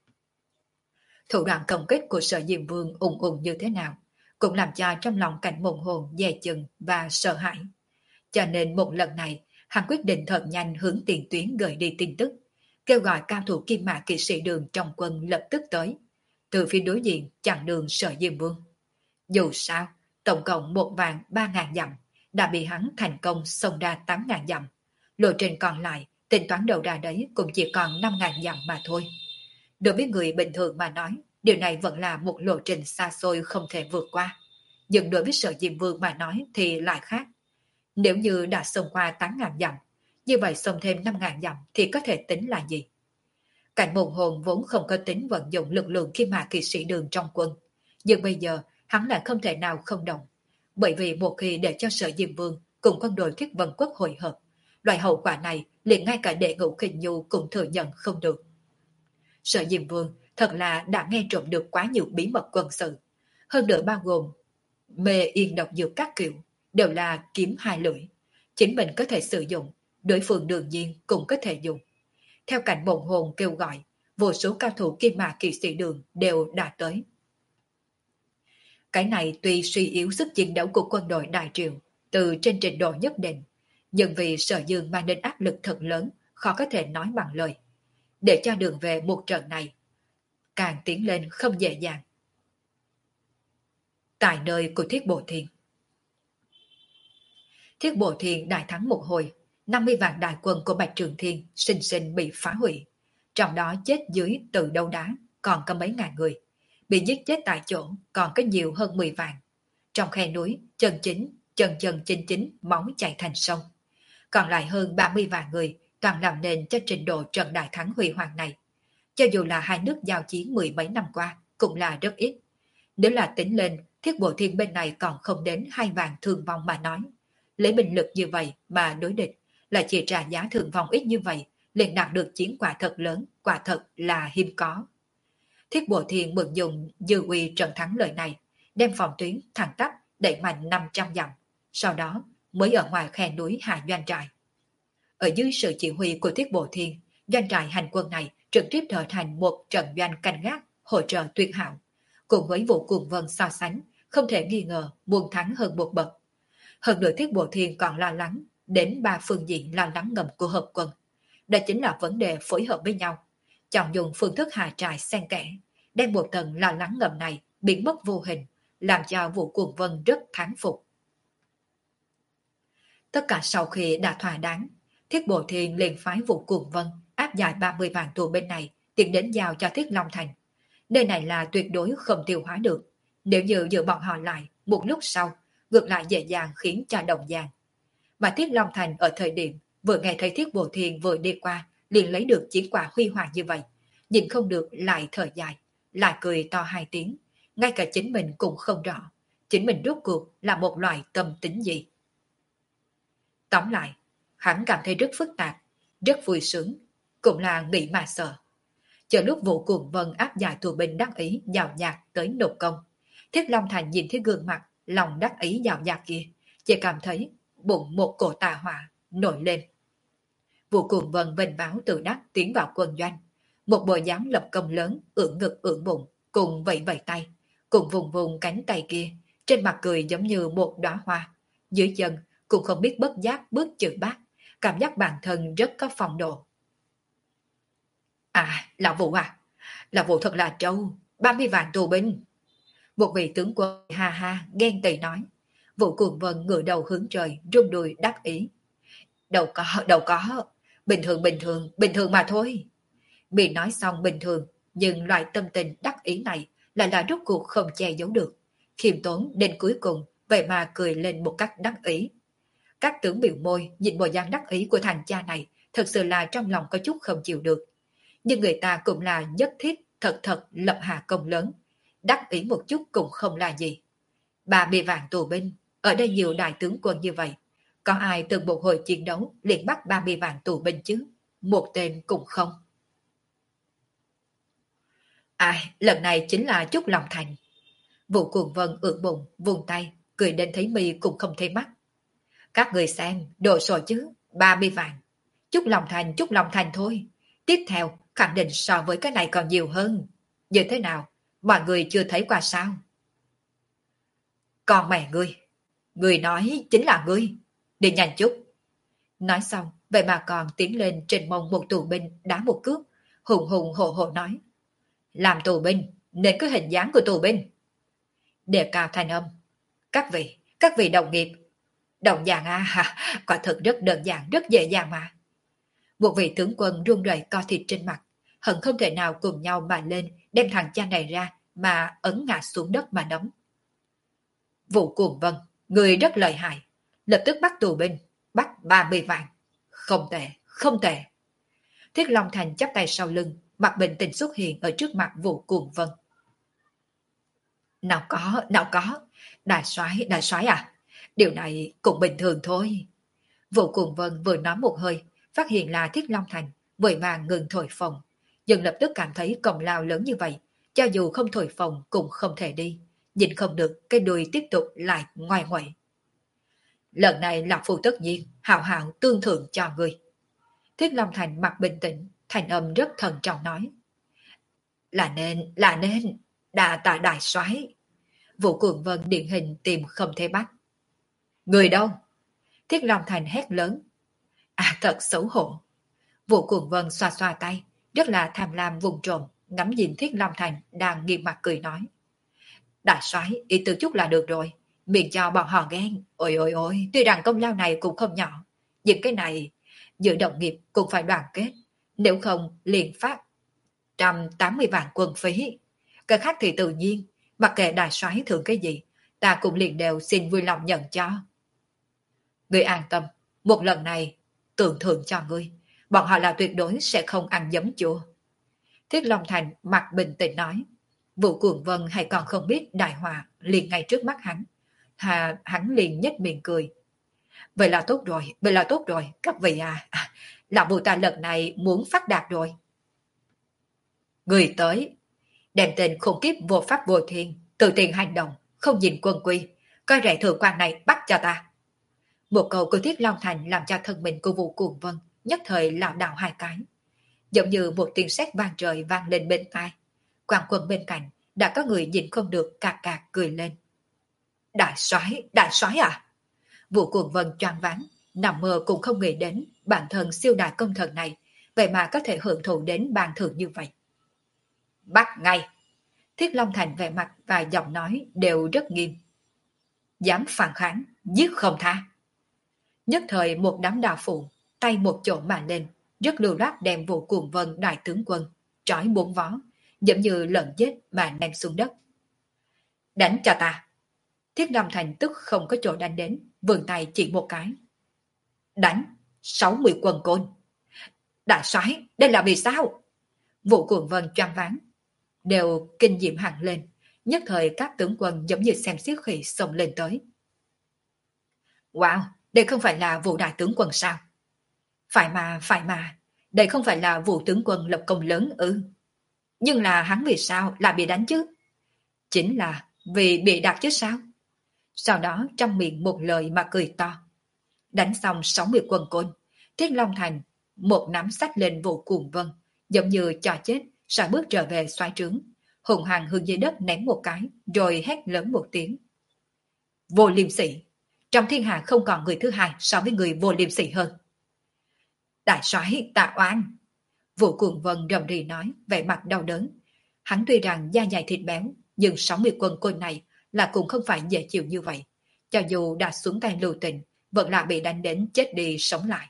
Thủ đoạn công kích của Sở Diêm Vương ùng ùng như thế nào, cũng làm cho trong lòng cảnh mộng hồn dè chừng và sợ hãi. Cho nên một lần này, hắn quyết định thật nhanh hướng tiền tuyến gửi đi tin tức, kêu gọi cao thủ kim mã kỵ sĩ đường trong quân lập tức tới, từ phía đối diện chặn đường Sở Diêm Vương. Dù sao, tổng cộng một vạn ba ngàn dặm đã bị hắn thành công xông ra tám ngàn dặm. Lộ trình còn lại, tính toán đầu ra đấy cũng chỉ còn năm ngàn dặm mà thôi. Đối với người bình thường mà nói, điều này vẫn là một lộ trình xa xôi không thể vượt qua. Nhưng đối với Sở Diêm Vương mà nói thì lại khác. Nếu như đã xông qua tám ngàn dặm, như vậy xông thêm năm ngàn dặm thì có thể tính là gì? Cảnh mộng hồn vốn không có tính vận dụng lực lượng khi mà kỵ sĩ đường trong quân. Nhưng bây giờ hắn lại không thể nào không động. Bởi vì một khi để cho Sở Diêm Vương cùng quân đội Thiết Vân Quốc hội hợp, loại hậu quả này liền ngay cả đệ ngũ Khinh Nhu cũng thừa nhận không được. Sở Diêm Vương thật là đã nghe trộm được quá nhiều bí mật quân sự. Hơn nữa bao gồm mê yên độc dược các kiểu, đều là kiếm hai lưỡi. Chính mình có thể sử dụng, đối phương đương nhiên cũng có thể dùng. Theo cảnh mộng hồn kêu gọi, vô số cao thủ kim mã kỵ sĩ đường đều đã tới. Cái này tuy suy yếu sức chiến đấu của quân đội Đại Triều từ trên trình độ nhất định, nhưng vì Sở Dương mang đến áp lực thật lớn, khó có thể nói bằng lời. Để cho đường về một trận này, càng tiến lên không dễ dàng. Tại nơi của Thiết Bộ Thiên, Thiết Bộ Thiên đại thắng một hồi, năm mươi vạn đại quân của Bạch Trường Thiên sinh sinh bị phá hủy. Trong đó chết dưới từ đấu đá còn có mấy ngàn người, bị giết chết tại chỗ còn có nhiều hơn mười vạn. Trong khe núi, chân chính, chân chân chính chính máu chảy thành sông. Còn lại hơn ba mươi vạn người toàn làm nền cho trình độ trận đại thắng huy hoàng này. Cho dù là hai nước giao chiến mười mấy năm qua cũng là rất ít. Nếu là tính lên, Thiết Bộ Thiên bên này còn không đến hai vạn thương vong mà nói. Lấy binh lực như vậy mà đối địch, lại chỉ trả giá thương vong ít như vậy, liền đạt được chiến quả thật lớn, quả thật là hiếm có. Thiết Bộ Thiên mượn dùng dư uy trận thắng lợi này, đem phòng tuyến thẳng tắp đẩy mạnh năm trăm dặm, sau đó mới ở ngoài khe núi hạ doanh trại. Ở dưới sự chỉ huy của Thiết Bộ Thiên, doanh trại hành quân này trực tiếp trở thành một trận doanh canh gác hỗ trợ tuyệt hảo, cùng với vụ cuồng vân so sánh, không thể nghi ngờ muôn thắng hơn một bậc. Hơn nữa Thiết Bộ Thiên còn lo lắng đến ba phương diện lo lắng ngầm của hợp quân. Đó chính là vấn đề phối hợp với nhau, chọn dùng phương thức hạ trại xen kẽ, đem một tầng lo lắng ngầm này biến mất vô hình, làm cho vụ cuồng vân rất thán phục. Tất cả sau khi đã thỏa đáng, Thiết Bộ Thiên liền phái vụ cuồng vân áp giải ba mươi vạn tù bên này tiến đến giao cho Thiết Long Thành. Nơi này là tuyệt đối không tiêu hóa được, nếu như giữ bọn họ lại một lúc sau, ngược lại dễ dàng khiến cho đồng giang. Mà Thiết Long Thành ở thời điểm vừa nghe thấy Thiết Bộ Thiên vừa đi qua liền lấy được chiến quả huy hoàng như vậy, nhìn không được lại thở dài, lại cười to hai tiếng, ngay cả chính mình cũng không rõ, chính mình rốt cuộc là một loại tâm tính gì. Tóm lại, hắn cảm thấy rất phức tạp, rất vui sướng, cũng là nghĩ mà sợ. Chờ lúc vụ cuồng vân áp giải tù binh đắc ý giàu nhạt tới nộp công, Thiết Long Thành nhìn thấy gương mặt lòng đắc ý giàu nhạt kia, chỉ cảm thấy bụng một cổ tà hỏa nổi lên. Vụ cuồng vân vênh báo từ đắc tiến vào quân doanh, một bộ dáng lập công lớn, ưỡn ngực ưỡn bụng, cùng vẫy vẫy tay, cùng vùng vùng cánh tay kia, trên mặt cười giống như một đóa hoa, dưới chân cũng không biết bất giác bước chữ bát, cảm giác bản thân rất có phong độ. À, lão Vũ à, lão Vũ thật là trâu, ba mươi vạn tù binh. Một vị tướng quân ha ha ghen tị nói, Vũ Cuồng Vân ngửa đầu hướng trời, rung đùi đắc ý. Đâu có, đâu có, bình thường bình thường, bình thường mà thôi. Bị nói xong bình thường, nhưng loại tâm tình đắc ý này lại là rốt cuộc không che giấu được. Khiêm tốn đến cuối cùng, vậy mà cười lên một cách đắc ý. Các tướng biểu môi nhìn bộ dáng đắc ý của thằng cha này, thật sự là trong lòng có chút không chịu được. Nhưng người ta cũng là nhất thiết thật thật lập hạ công lớn. Đắc ý một chút cũng không là gì. Ba mươi vạn tù binh, ở đây nhiều đại tướng quân như vậy. Có ai từng một hồi chiến đấu liền bắt ba mươi vạn tù binh chứ? Một tên cũng không. Ai, lần này chính là chút lòng thành. Vũ Cuồng Vân ưỡn bụng, vùng tay, cười đến thấy mi cũng không thấy mắt. Các người xem, đồ sổ chứ, ba mươi vạn. Chút lòng thành, chút lòng thành thôi. Tiếp theo, khẳng định so với cái này còn nhiều hơn. Như thế nào? Mọi người chưa thấy qua sao? Còn mẹ ngươi, ngươi nói chính là ngươi. Đi nhanh chút. Nói xong, vậy mà còn tiến lên trên mông một tù binh đá một cước, hùng hùng hổ hổ nói. Làm tù binh, nên có hình dáng của tù binh. Đề cao thanh âm. Các vị, các vị đồng nghiệp. Đồng dạng à, ha, quả thực rất đơn giản, rất dễ dàng mà. Một vị tướng quân run rẩy co thịt trên mặt, hận không thể nào cùng nhau mà lên, đem thằng cha này ra, mà ấn ngã xuống đất mà đấm. Vũ Cuồng Vân, người rất lợi hại, lập tức bắt tù binh, bắt ba mươi vạn. Không tệ, không tệ. Thiết Long Thành chắp tay sau lưng, mặt bình tĩnh xuất hiện ở trước mặt Vũ Cuồng Vân. Nào có, nào có, đại soái, đại soái à, điều này cũng bình thường thôi. Vũ Cuồng Vân vừa nói một hơi, phát hiện là Thiết Long Thành, vội vàng ngừng thổi phồng, nhưng lập tức cảm thấy công lao lớn như vậy, cho dù không thổi phồng cũng không thể đi, nhìn không được cái đuôi tiếp tục lại ngoài ngoại. Lần này Lạc Phu tất nhiên hào hào tương thưởng cho người. Thiết Long Thành mặt bình tĩnh, thành âm rất thần trọng nói. Là nên, là nên, đà tạ đại soái. Vũ Cuồng Vân điển hình tìm không thể bắt. Người đâu? Thiết Long Thành hét lớn. À thật xấu hổ. Vũ Cuồng Vân xoa xoa tay, rất là tham lam vùng trộm, ngắm nhìn Thiết Long Thành đang nghiêm mặt cười nói. Đại soái, ý từ chút là được rồi, miệng cho bọn họ ghen. Ôi ôi ôi, tuy rằng công lao này cũng không nhỏ, nhưng cái này, giữa đồng nghiệp cũng phải đoàn kết, nếu không liền phát một trăm tám mươi vạn quân phí. Cái khác thì tự nhiên, mặc kệ đại soái thưởng cái gì, ta cũng liền đều xin vui lòng nhận cho. Ngươi an tâm, một lần này tưởng thưởng cho ngươi, bọn họ là tuyệt đối sẽ không ăn giấm chua. Thiết Long Thành mặt bình tĩnh nói. Vũ Cuồng Vân hay còn không biết đại họa liền ngay trước mắt hắn. Hà hắn liền nhếch miệng cười. Vậy là tốt rồi, vậy là tốt rồi, các vị à, à là vụ ta lần này muốn phát đạt rồi. Người tới, đem tên khủng kiếp vô pháp vô thiên, tự tiền hành động, không nhìn quân quy, coi rẻ thượng quan này bắt cho ta. Một câu của Thiết Long Thành làm cho thân mình của Vũ Cuồng Vân nhất thời lảo đảo hai cái. Giống như một tiếng sét vang trời vang lên bên tai. Quan quân bên cạnh đã có người nhìn không được cạc cạc cười lên. Đại soái, đại soái à? Vũ Cuồng Vân choáng váng, nằm mơ cũng không nghĩ đến bản thân siêu đại công thần này, vậy mà có thể hưởng thụ đến bàn thưởng như vậy. Bắt ngay! Thiết Long Thành vẻ mặt và giọng nói đều rất nghiêm. Dám phản kháng, giết không tha. Nhất thời một đám đạo phụ, tay một chỗ mà lên, rất lưu loát đem Vũ Cuồng Vân đại tướng quân, trói bốn vó, giống như lợn chết mà ném xuống đất. Đánh cho ta! Thiết Long Thành tức không có chỗ đánh đến, vươn tay chỉ một cái. Đánh! sáu mươi quân côn! Đại soái, đây là vì sao? Vũ Cuồng Vân choáng váng, đều kinh diệm hẳn lên, nhất thời các tướng quân giống như xem xiết khỉ xông lên tới. Wow, đây không phải là Vũ đại tướng quân sao? Phải mà, phải mà, đây không phải là Vũ tướng quân lập công lớn ư? Nhưng là hắn vì sao lại bị đánh chứ? Chính là vì bị đặt chứ sao? Sau đó trong miệng một lời mà cười to. Đánh xong sáu mươi quân côn, Thiết Long Thành một nắm sách lên Vũ Cuồng Vân, giống như cho chết, rồi bước trở về xoáy trướng, hùng hăng hướng dưới đất ném một cái, rồi hét lớn một tiếng. Vô liêm sỉ! Trong thiên hạ không còn người thứ hai so với người vô liêm sỉ hơn. Đại soái tạ oan! Vũ Cuồng Vân rầm rì nói, vẻ mặt đau đớn. Hắn tuy rằng da dày thịt béo, nhưng sáu mươi quân côn này là cũng không phải dễ chịu như vậy. cho dù đã xuống tay lưu tình, vẫn lại bị đánh đến chết đi sống lại.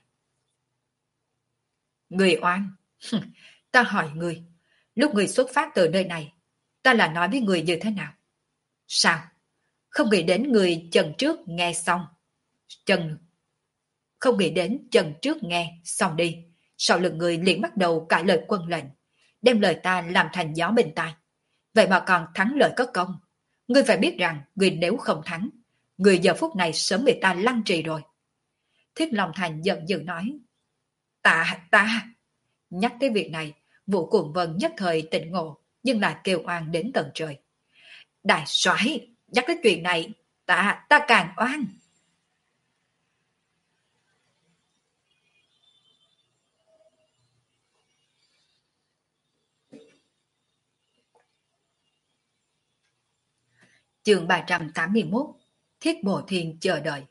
Người oan, ta hỏi người, lúc người xuất phát từ nơi này, ta là nói với người như thế nào? Sao? Không nghĩ đến người chân trước nghe xong. Chân Không nghĩ đến chân trước nghe xong đi, sau lưng người liền bắt đầu cãi lời quân lệnh, đem lời ta làm thành gió bên tai. Vậy mà còn thắng lợi có công. Ngươi phải biết rằng, ngươi nếu không thắng, ngươi giờ phút này sớm bị ta lăng trì rồi. Thiết Long Thành giận dữ nói. Ta, ta. Nhắc tới việc này, Vũ Cuồng Vân nhất thời tỉnh ngộ, nhưng lại kêu oan đến tận trời. Đại soái, nhắc tới chuyện này, ta, ta càng oan. Chương ba trăm tám mươi mốt. Thiết Bồ Thiên chờ đợi.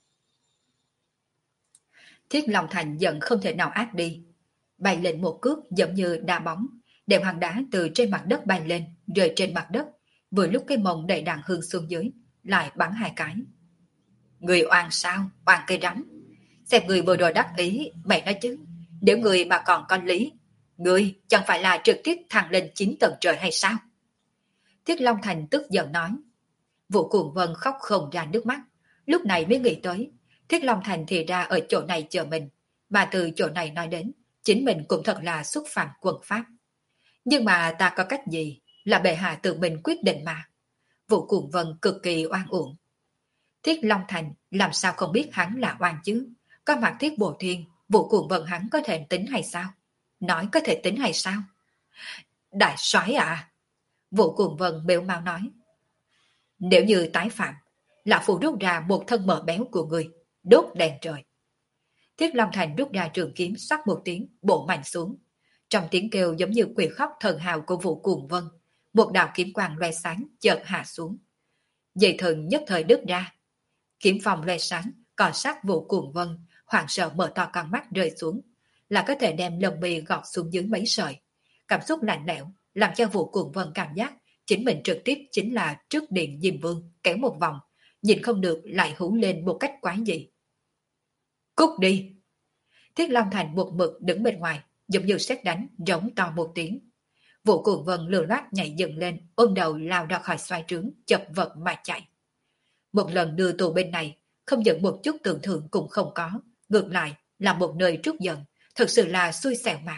Thiết Long Thành giận không thể nào ác đi, bay lên một cước giống như đá bóng, đem hòn đá từ trên mặt đất bay lên, rơi trên mặt đất, vừa lúc cái mông đầy đàn hương xuống dưới, lại bắn hai cái. Người oan sao? Oan cây rắm. Xem người vừa rồi đắc ý, mày nói chứ, nếu người mà còn có lý, người chẳng phải là trực tiếp thăng lên chín tầng trời hay sao? Thiết Long Thành tức giận nói. Vũ Cuồng Vân khóc không ra nước mắt, lúc này mới nghĩ tới, Thiết Long Thành thì ra ở chỗ này chờ mình, mà từ chỗ này nói đến, chính mình cũng thật là xúc phạm quân pháp. Nhưng mà ta có cách gì, là bệ hạ tự mình quyết định mà. Vũ Cuồng Vân cực kỳ oan uổng. Thiết Long Thành làm sao không biết hắn là oan chứ? Có mặt Thiết Bồ Thiên, Vũ Cuồng Vân hắn có thể tính hay sao? Nói có thể tính hay sao? Đại soái à! Vũ Cuồng Vân bếu mau nói. Nếu như tái phạm, lão phu rút ra một thân mỡ béo của người, đốt đèn trời. Thiết Long Thành rút ra trường kiếm sắc một tiếng, bổ mạnh xuống. Trong tiếng kêu giống như quỷ khóc thần hào của Vũ Cuồng Vân, một đạo kiếm quang loe sáng chợt hạ xuống. Dây thừng nhất thời đứt ra. Kiếm phòng loe sáng, cọ sát Vũ Cuồng Vân, hoảng sợ mở to con mắt rơi xuống, là có thể đem lồng mi gọt xuống dưới mấy sợi. Cảm xúc lạnh lẽo, làm cho Vũ Cuồng Vân cảm giác chính mình trực tiếp chính là trước điện Diêm Vương kéo một vòng, nhìn không được lại hú lên một cách quái dị. Cút đi! Thiết Long Thành một mực đứng bên ngoài, giống như sét đánh, rống to một tiếng. Vũ Cuồng Vân lừa loát nhảy dựng lên, ôm đầu lao ra khỏi xoay trướng, chật vật mà chạy. Một lần đưa tù bên này, không những một chút tưởng thưởng cũng không có, ngược lại là một nơi trút giận, thật sự là xui xẻo mà.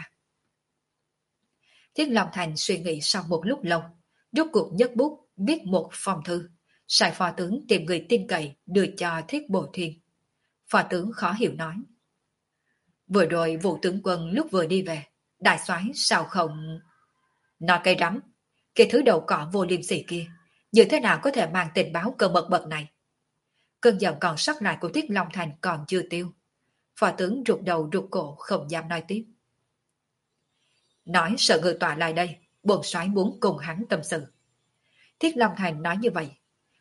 Thiết Long Thành suy nghĩ sau một lúc lâu, rút cuộc nhấc bút viết một phong thư, sai phó tướng tìm người tin cậy đưa cho Thiết Bồ Thiên. Phó tướng khó hiểu nói. Vừa rồi Vũ tướng quân lúc vừa đi về, đại soái sao không... Nói cây rắm, cái thứ đầu cỏ vô liêm sỉ kia, như thế nào có thể mang tình báo cơ mật bậc này? Cơn giận còn sót lại của Thiết Long Thành còn chưa tiêu. Phó tướng rụt đầu rụt cổ không dám nói tiếp. Nói sợ ngự tọa lại đây, bổn soái muốn cùng hắn tâm sự. Thiết Long Thành nói như vậy.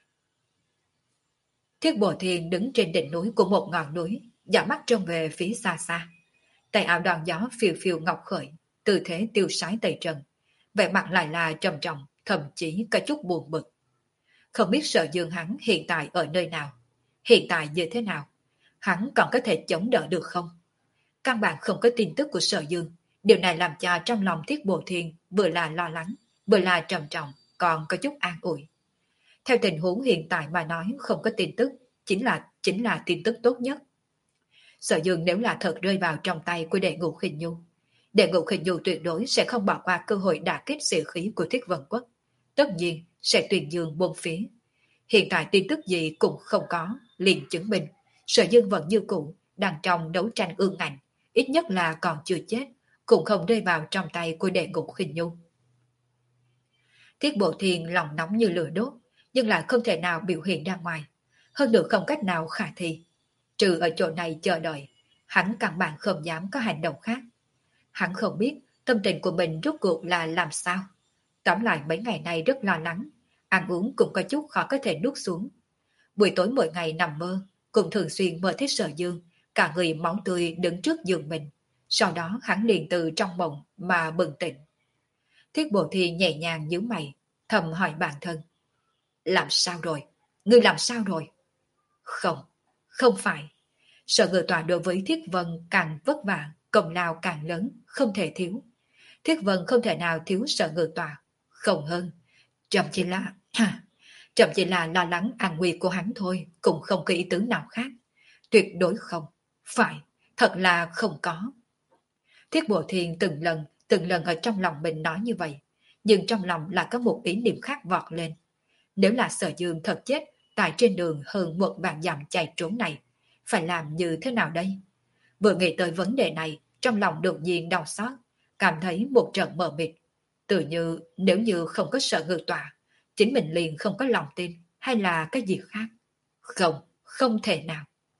Thiết Bồ Thiên đứng trên đỉnh núi của một ngọn núi, dõi mắt trông về phía xa xa. Tay áo đòn gió phiêu phiêu ngọc khởi, tư thế tiêu sái tẩy trần. Vẻ mặt lại là trầm trọng, thậm chí có chút buồn bực. Không biết Sở Dương hắn hiện tại ở nơi nào, hiện tại như thế nào, hắn còn có thể chống đỡ được không? Căn bản không có tin tức của Sở Dương, điều này làm cho trong lòng Thiết Bồ Thiên vừa là lo lắng, vừa là trầm trọng, còn có chút an ủi. Theo tình huống hiện tại mà nói không có tin tức, chính là chính là tin tức tốt nhất. Sở Dương nếu là thật rơi vào trong tay của Đệ Ngũ Khinh Nhu, Đệ Ngũ Khinh Nhu tuyệt đối sẽ không bỏ qua cơ hội đả kích sĩ khí của Thiết Vân Quốc, tất nhiên sẽ tuyên dương buông phía. Hiện tại tin tức gì cũng không có, liền chứng minh Sở Dương vẫn như cũ, đang trong đấu tranh ương ngạnh, ít nhất là còn chưa chết, cũng không rơi vào trong tay của Đệ Ngũ Khinh Nhu. Thiết Bộ Thiên lòng nóng như lửa đốt, nhưng lại không thể nào biểu hiện ra ngoài, hơn nữa không cách nào khả thi. Trừ ở chỗ này chờ đợi, hắn căn bản không dám có hành động khác. Hắn không biết tâm tình của mình rốt cuộc là làm sao. Tóm lại mấy ngày nay rất lo lắng, ăn uống cũng có chút khó có thể nuốt xuống. Buổi tối mỗi ngày nằm mơ, cũng thường xuyên mơ thấy Sở Dương, cả người máu tươi đứng trước giường mình. Sau đó hắn liền từ trong mộng mà bừng tỉnh. Thiết Bộ Thiên nhẹ nhàng nhíu mày, thầm hỏi bản thân. Làm sao rồi? Ngươi làm sao rồi? Không, không phải. Sở Ngự Tọa đối với Thiết Vân càng vất vả, công lao càng lớn, không thể thiếu. Thiết Vân không thể nào thiếu Sở Ngự Tọa. Không hơn. Chậm chỉ là... Chậm chỉ là lo lắng an nguy của hắn thôi, cũng không có ý tứ nào khác. Tuyệt đối không. Phải, thật là không có. Thiết Bộ Thiên từng lần, từng lần ở trong lòng mình nói như vậy. Nhưng trong lòng lại có một ý niệm khác vọt lên. Nếu là Sở Dương thật chết tại trên đường hơn một vạn dặm chạy trốn này, phải làm như thế nào đây? Vừa nghĩ tới vấn đề này, trong lòng đột nhiên đau xót, cảm thấy một trận mờ mịt. Tự như nếu như không có Sở Ngự Tọa, chính mình liền không có lòng tin hay là cái gì khác. Không, không thể nào.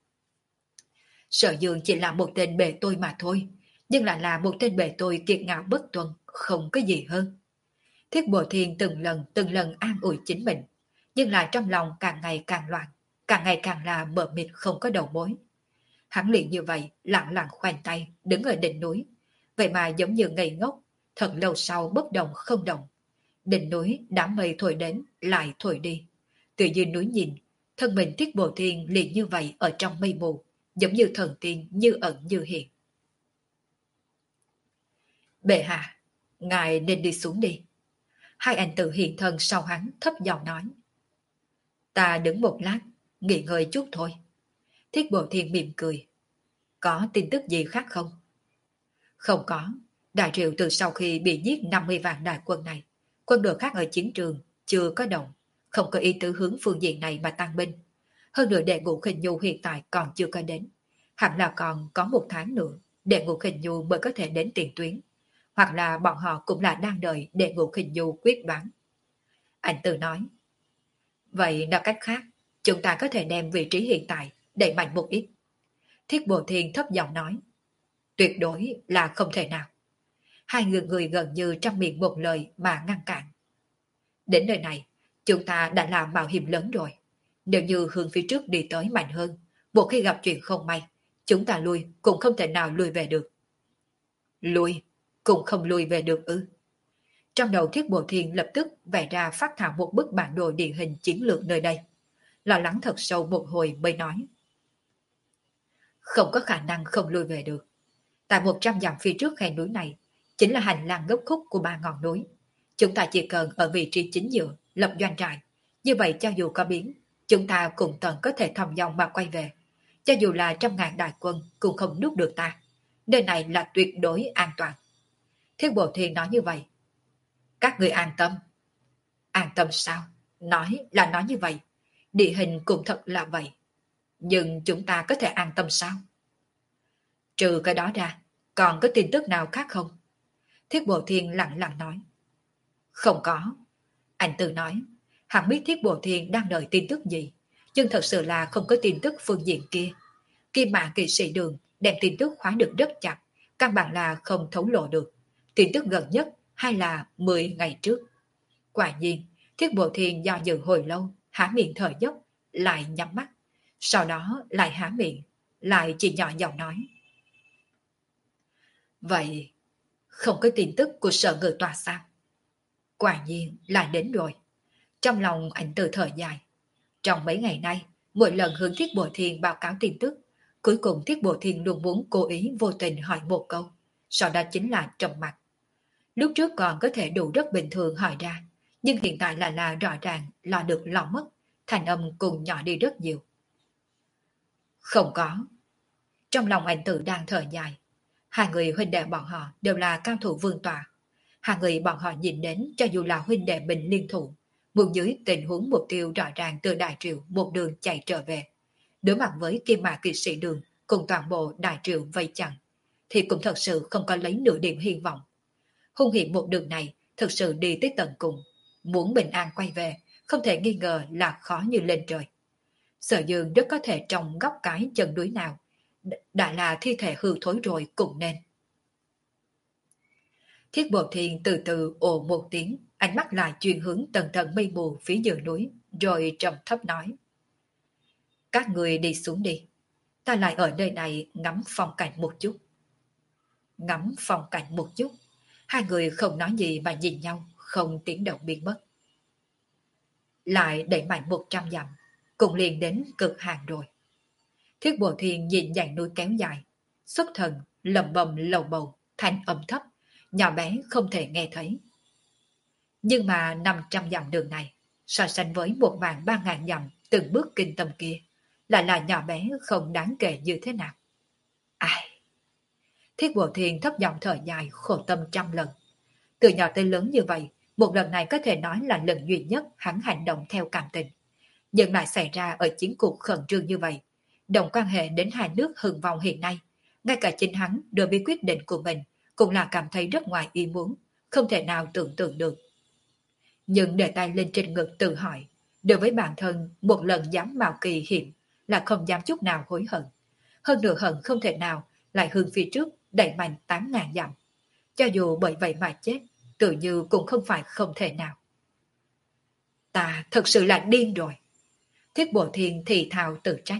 Sở Dương chỉ là một tên bề tôi mà thôi, nhưng lại là một tên bề tôi kiệt ngạo bất tuân, không có gì hơn. Thiết Bộ Thiên từng lần từng lần an ủi chính mình, nhưng lại trong lòng càng ngày càng loạn, càng ngày càng là mờ mịt không có đầu mối. Hắn liền như vậy, lặng lặng khoanh tay, đứng ở đỉnh núi, vậy mà giống như ngây ngốc, thật lâu sau bất động không động. Đỉnh núi đám mây thổi đến, lại thổi đi. Từ dưới núi nhìn, thân mình Thiết Bộ Thiên liền như vậy ở trong mây mù, giống như thần tiên như ẩn như hiện. Bệ hạ, ngài nên đi xuống đi. Hai anh tự hiện thân sau hắn thấp giọng nói. Ta đứng một lát, nghỉ ngơi chút thôi. Thiết Bộ Thiên mỉm cười. Có tin tức gì khác không? Không có. Đại Triệu từ sau khi bị giết năm mươi vạn đại quân này, quân đội khác ở chiến trường chưa có động, không có ý tứ hướng phương diện này mà tăng binh. Hơn nữa đệ ngũ Khinh Nhu hiện tại còn chưa có đến. Hẳn là còn có một tháng nữa, đệ ngũ Khinh Nhu mới có thể đến tiền tuyến. Hoặc là bọn họ cũng là đang đợi đệ ngũ Khinh Nhu quyết đoán. Anh Tư nói. Vậy nói cách khác, chúng ta có thể đem vị trí hiện tại đẩy mạnh một ít. Thiết Bộ Thiên thấp giọng nói. Tuyệt đối là không thể nào. Hai người người gần như trong miệng một lời mà ngăn cản. Đến nơi này, chúng ta đã làm mạo hiểm lớn rồi. Nếu như hướng phía trước đi tới mạnh hơn, một khi gặp chuyện không may, chúng ta lui cũng không thể nào lui về được. Lui, cũng không lui về được ư. Trong đầu Thiết Bộ Thiên lập tức vẽ ra phát thảo một bức bản đồ địa hình chiến lược nơi đây. Lo lắng thật sâu một hồi mới nói. Không có khả năng không lui về được. Tại một trăm dặm phía trước khe núi này, chính là hành lang gốc khúc của ba ngọn núi. Chúng ta chỉ cần ở vị trí chính giữa, lập doanh trại. Như vậy cho dù có biến, chúng ta cũng tận có thể thầm dòng mà quay về. Cho dù là trăm ngàn đại quân cũng không nuốt được ta. Nơi này là tuyệt đối an toàn. Thiết Bộ Thiên nói như vậy. Các người an tâm. An tâm sao? Nói là nói như vậy. Địa hình cũng thật là vậy. Nhưng chúng ta có thể an tâm sao? Trừ cái đó ra, còn có tin tức nào khác không? Thiết Bộ Thiên lặng lặng nói. Không có. Anh Tư nói, hắn biết Thiết Bộ Thiên đang đợi tin tức gì, nhưng thật sự là không có tin tức phương diện kia. Kim Mã Kỵ Sĩ Đường đem tin tức khóa được rất chặt, căn bản là không thấu lộ được. Tin tức gần nhất hay là mười ngày trước. Quả nhiên, Thiết Bộ Thiên do dự hồi lâu, há miệng thở dốc, lại nhắm mắt. Sau đó lại há miệng, lại chỉ nhỏ giọng nói. Vậy, không có tin tức của Sở Ngự Tọa sao? Quả nhiên lại đến rồi. Trong lòng anh Tư thở dài. Trong mấy ngày nay, mỗi lần hướng Thiết Bộ Thiên báo cáo tin tức, cuối cùng Thiết Bộ Thiên luôn muốn cố ý vô tình hỏi một câu, sau đó chính là trầm mặt. Lúc trước còn có thể đủ rất bình thường hỏi ra, nhưng hiện tại là là rõ ràng lo được lo mất, thành âm cùng nhỏ đi rất nhiều. Không có. Trong lòng anh Tử đang thở dài. Hai người huynh đệ bọn họ đều là cao thủ vương tọa. Hai người bọn họ nhìn đến cho dù là huynh đệ mình liên thủ, buông dưới tình huống mục tiêu rõ ràng từ Đại Triệu một đường chạy trở về. Đối mặt với Kim Mã Kỵ Sĩ Đường cùng toàn bộ Đại Triệu vây chặn, thì cũng thật sự không có lấy nửa điểm hy vọng. Hung hiểm một đường này thực sự đi tới tận cùng. Muốn bình an quay về, không thể nghi ngờ là khó như lên trời. Sở Dương rất có thể trong góc cái chân núi nào, đã là thi thể hư thối rồi cũng nên. Thiết Bộ Thiên từ từ ồ một tiếng, ánh mắt lại chuyển hướng tầng tầng mây mù phía dưới núi, rồi trầm thấp nói. Các người đi xuống đi, ta lại ở nơi này ngắm phong cảnh một chút. Ngắm phong cảnh một chút, hai người không nói gì mà nhìn nhau, không tiếng động biến mất. Lại đẩy mạnh một trăm dặm, cũng liền đến cực hạn rồi. Thiết Bộ Thiên nhìn dãy núi kéo dài, xuất thần lầm bầm lầu bầu, thanh âm thấp, nhỏ bé không thể nghe thấy. Nhưng mà năm trăm dặm đường này, so sánh với một vạn ba ngàn dặm từng bước kinh tâm kia, lại là nhỏ bé không đáng kể như thế nào. Ai? Thiết Bộ Thiên thấp giọng thở dài khổ tâm trăm lần. Từ nhỏ tới lớn như vậy, một lần này có thể nói là lần duy nhất hắn hành động theo cảm tình. Nhưng lại xảy ra ở chiến cuộc khẩn trương như vậy, đồng quan hệ đến hai nước hừng vong hiện nay. Ngay cả chính hắn đối với quyết định của mình cũng là cảm thấy rất ngoài ý muốn, không thể nào tưởng tượng được. Nhưng để tay lên trên ngực tự hỏi, đối với bản thân một lần dám mạo kỳ hiểm là không dám chút nào hối hận. Hơn nữa hận không thể nào lại hướng phía trước đẩy mạnh tám ngàn dặm. Cho dù bởi vậy mà chết, tự như cũng không phải không thể nào. Ta thật sự là điên rồi. Thiết Bộ Thiên thì thào tự trách.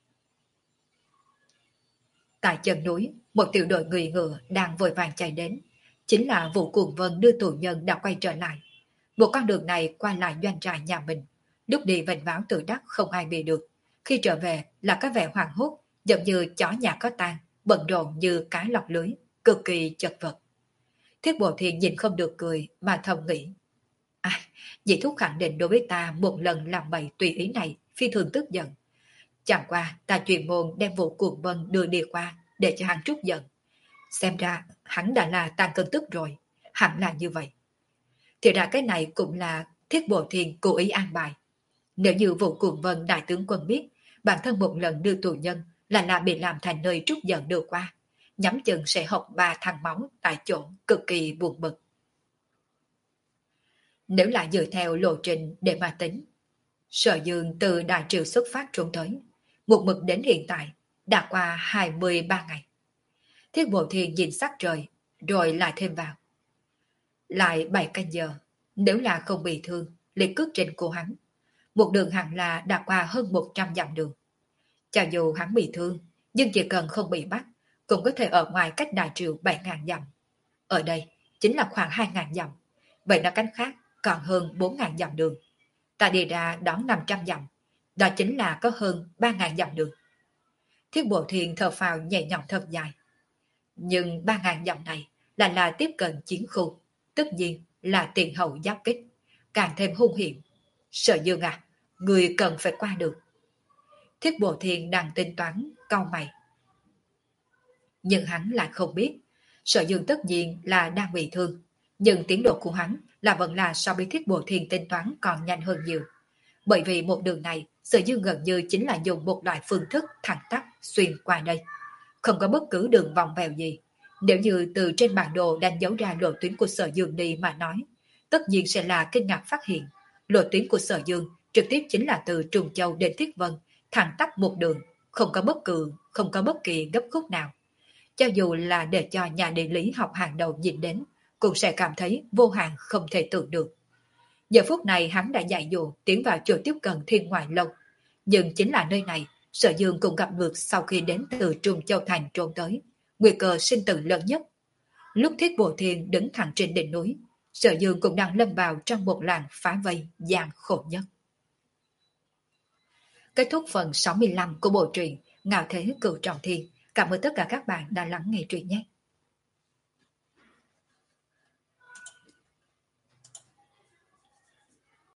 Tại chân núi, một tiểu đội người ngựa đang vội vàng chạy đến. Chính là Vũ Cuồng Vân đưa tù nhân đã quay trở lại. Một con đường này qua lại doanh trại nhà mình. Lúc đi vệnh váo tự đắc không ai bị được. Khi trở về là cái vẻ hoàng hốt, giống như chó nhà có tang, bận rộn như cá lọc lưới, cực kỳ chật vật. Thiết Bộ Thiên nhìn không được cười mà thầm nghĩ. À, dì thúc khẳng định đối với ta một lần làm bậy tùy ý này phi thường tức giận. Chẳng qua ta chuyên môn đem Vũ Cuồng Vân đưa đi qua để cho hắn trút giận. Xem ra hắn đã là tan cơn tức rồi, hẳn là như vậy. Thì ra cái này cũng là Thiết Bộ Thiên cố ý an bài. Nếu như Vũ Cuồng Vân đại tướng quân biết bản thân một lần đưa tù nhân là là bị làm thành nơi trút giận đưa qua, nhắm chừng sẽ học ba thằng máu tại chỗ, cực kỳ buồn bực. Nếu lại dựa theo lộ trình để mà tính, Sở Dương từ Đại Triều xuất phát trốn tới, một mực đến hiện tại đã qua hai mươi ba ngày. Thiết Bộ Thiên nhìn sắc trời, rồi lại thêm vào. Lại bảy canh giờ, nếu là không bị thương, liệt cước trên cổ hắn. Một đường hẳn là đã qua hơn một trăm dặm đường. Cho dù hắn bị thương, nhưng chỉ cần không bị bắt, cũng có thể ở ngoài cách Đại Triều bảy ngàn dặm. Ở đây chính là khoảng hai ngàn dặm. Vậy nói cách khác, còn hơn bốn ngàn dặm đường. Ta đi ra đón năm trăm dặm, đó chính là có hơn ba ngàn dặm đường. Thiết Bộ Thiên thở phào nhẹ nhõm thật dài. Nhưng ba ngàn dặm này là là tiếp cận chiến khu, tất nhiên là tiền hậu giáp kích, càng thêm hung hiểm. Sở Dương à, người cần phải qua được. Thiết Bộ Thiên đang tính toán, cau mày. Nhưng hắn lại không biết, Sở Dương tất nhiên là đang bị thương, nhưng tiến độ của hắn là vẫn là so với Thiết Bộ Thiên tính toán còn nhanh hơn nhiều. Bởi vì một đường này, Sở Dương gần như chính là dùng một loại phương thức thẳng tắp xuyên qua đây. Không có bất cứ đường vòng vèo gì. Nếu như từ trên bản đồ đánh dấu ra lộ tuyến của Sở Dương đi mà nói, tất nhiên sẽ là kinh ngạc phát hiện. Lộ tuyến của Sở Dương trực tiếp chính là từ Trùng Châu đến Thiết Vân, thẳng tắp một đường, không có bất cứ, không có bất kỳ gấp khúc nào. Cho dù là để cho nhà địa lý học hàng đầu nhìn đến, cũng sẽ cảm thấy vô hạn không thể tưởng được. Giờ phút này hắn đã dạy dỗ tiến vào chỗ tiếp cận Thiên Ngoại Lâu. Nhưng chính là nơi này, Sở Dương cũng gặp được sau khi đến từ Trung Châu Thành trốn tới. Nguy cơ sinh tử lớn nhất. Lúc Thiết Bộ Thiên đứng thẳng trên đỉnh núi, Sở Dương cũng đang lâm vào trong một làng phá vây gian khổ nhất. Kết thúc phần sáu mươi lăm của bộ truyện Ngạo Thế Cửu Trọng Thiên. Cảm ơn tất cả các bạn đã lắng nghe truyện nhé.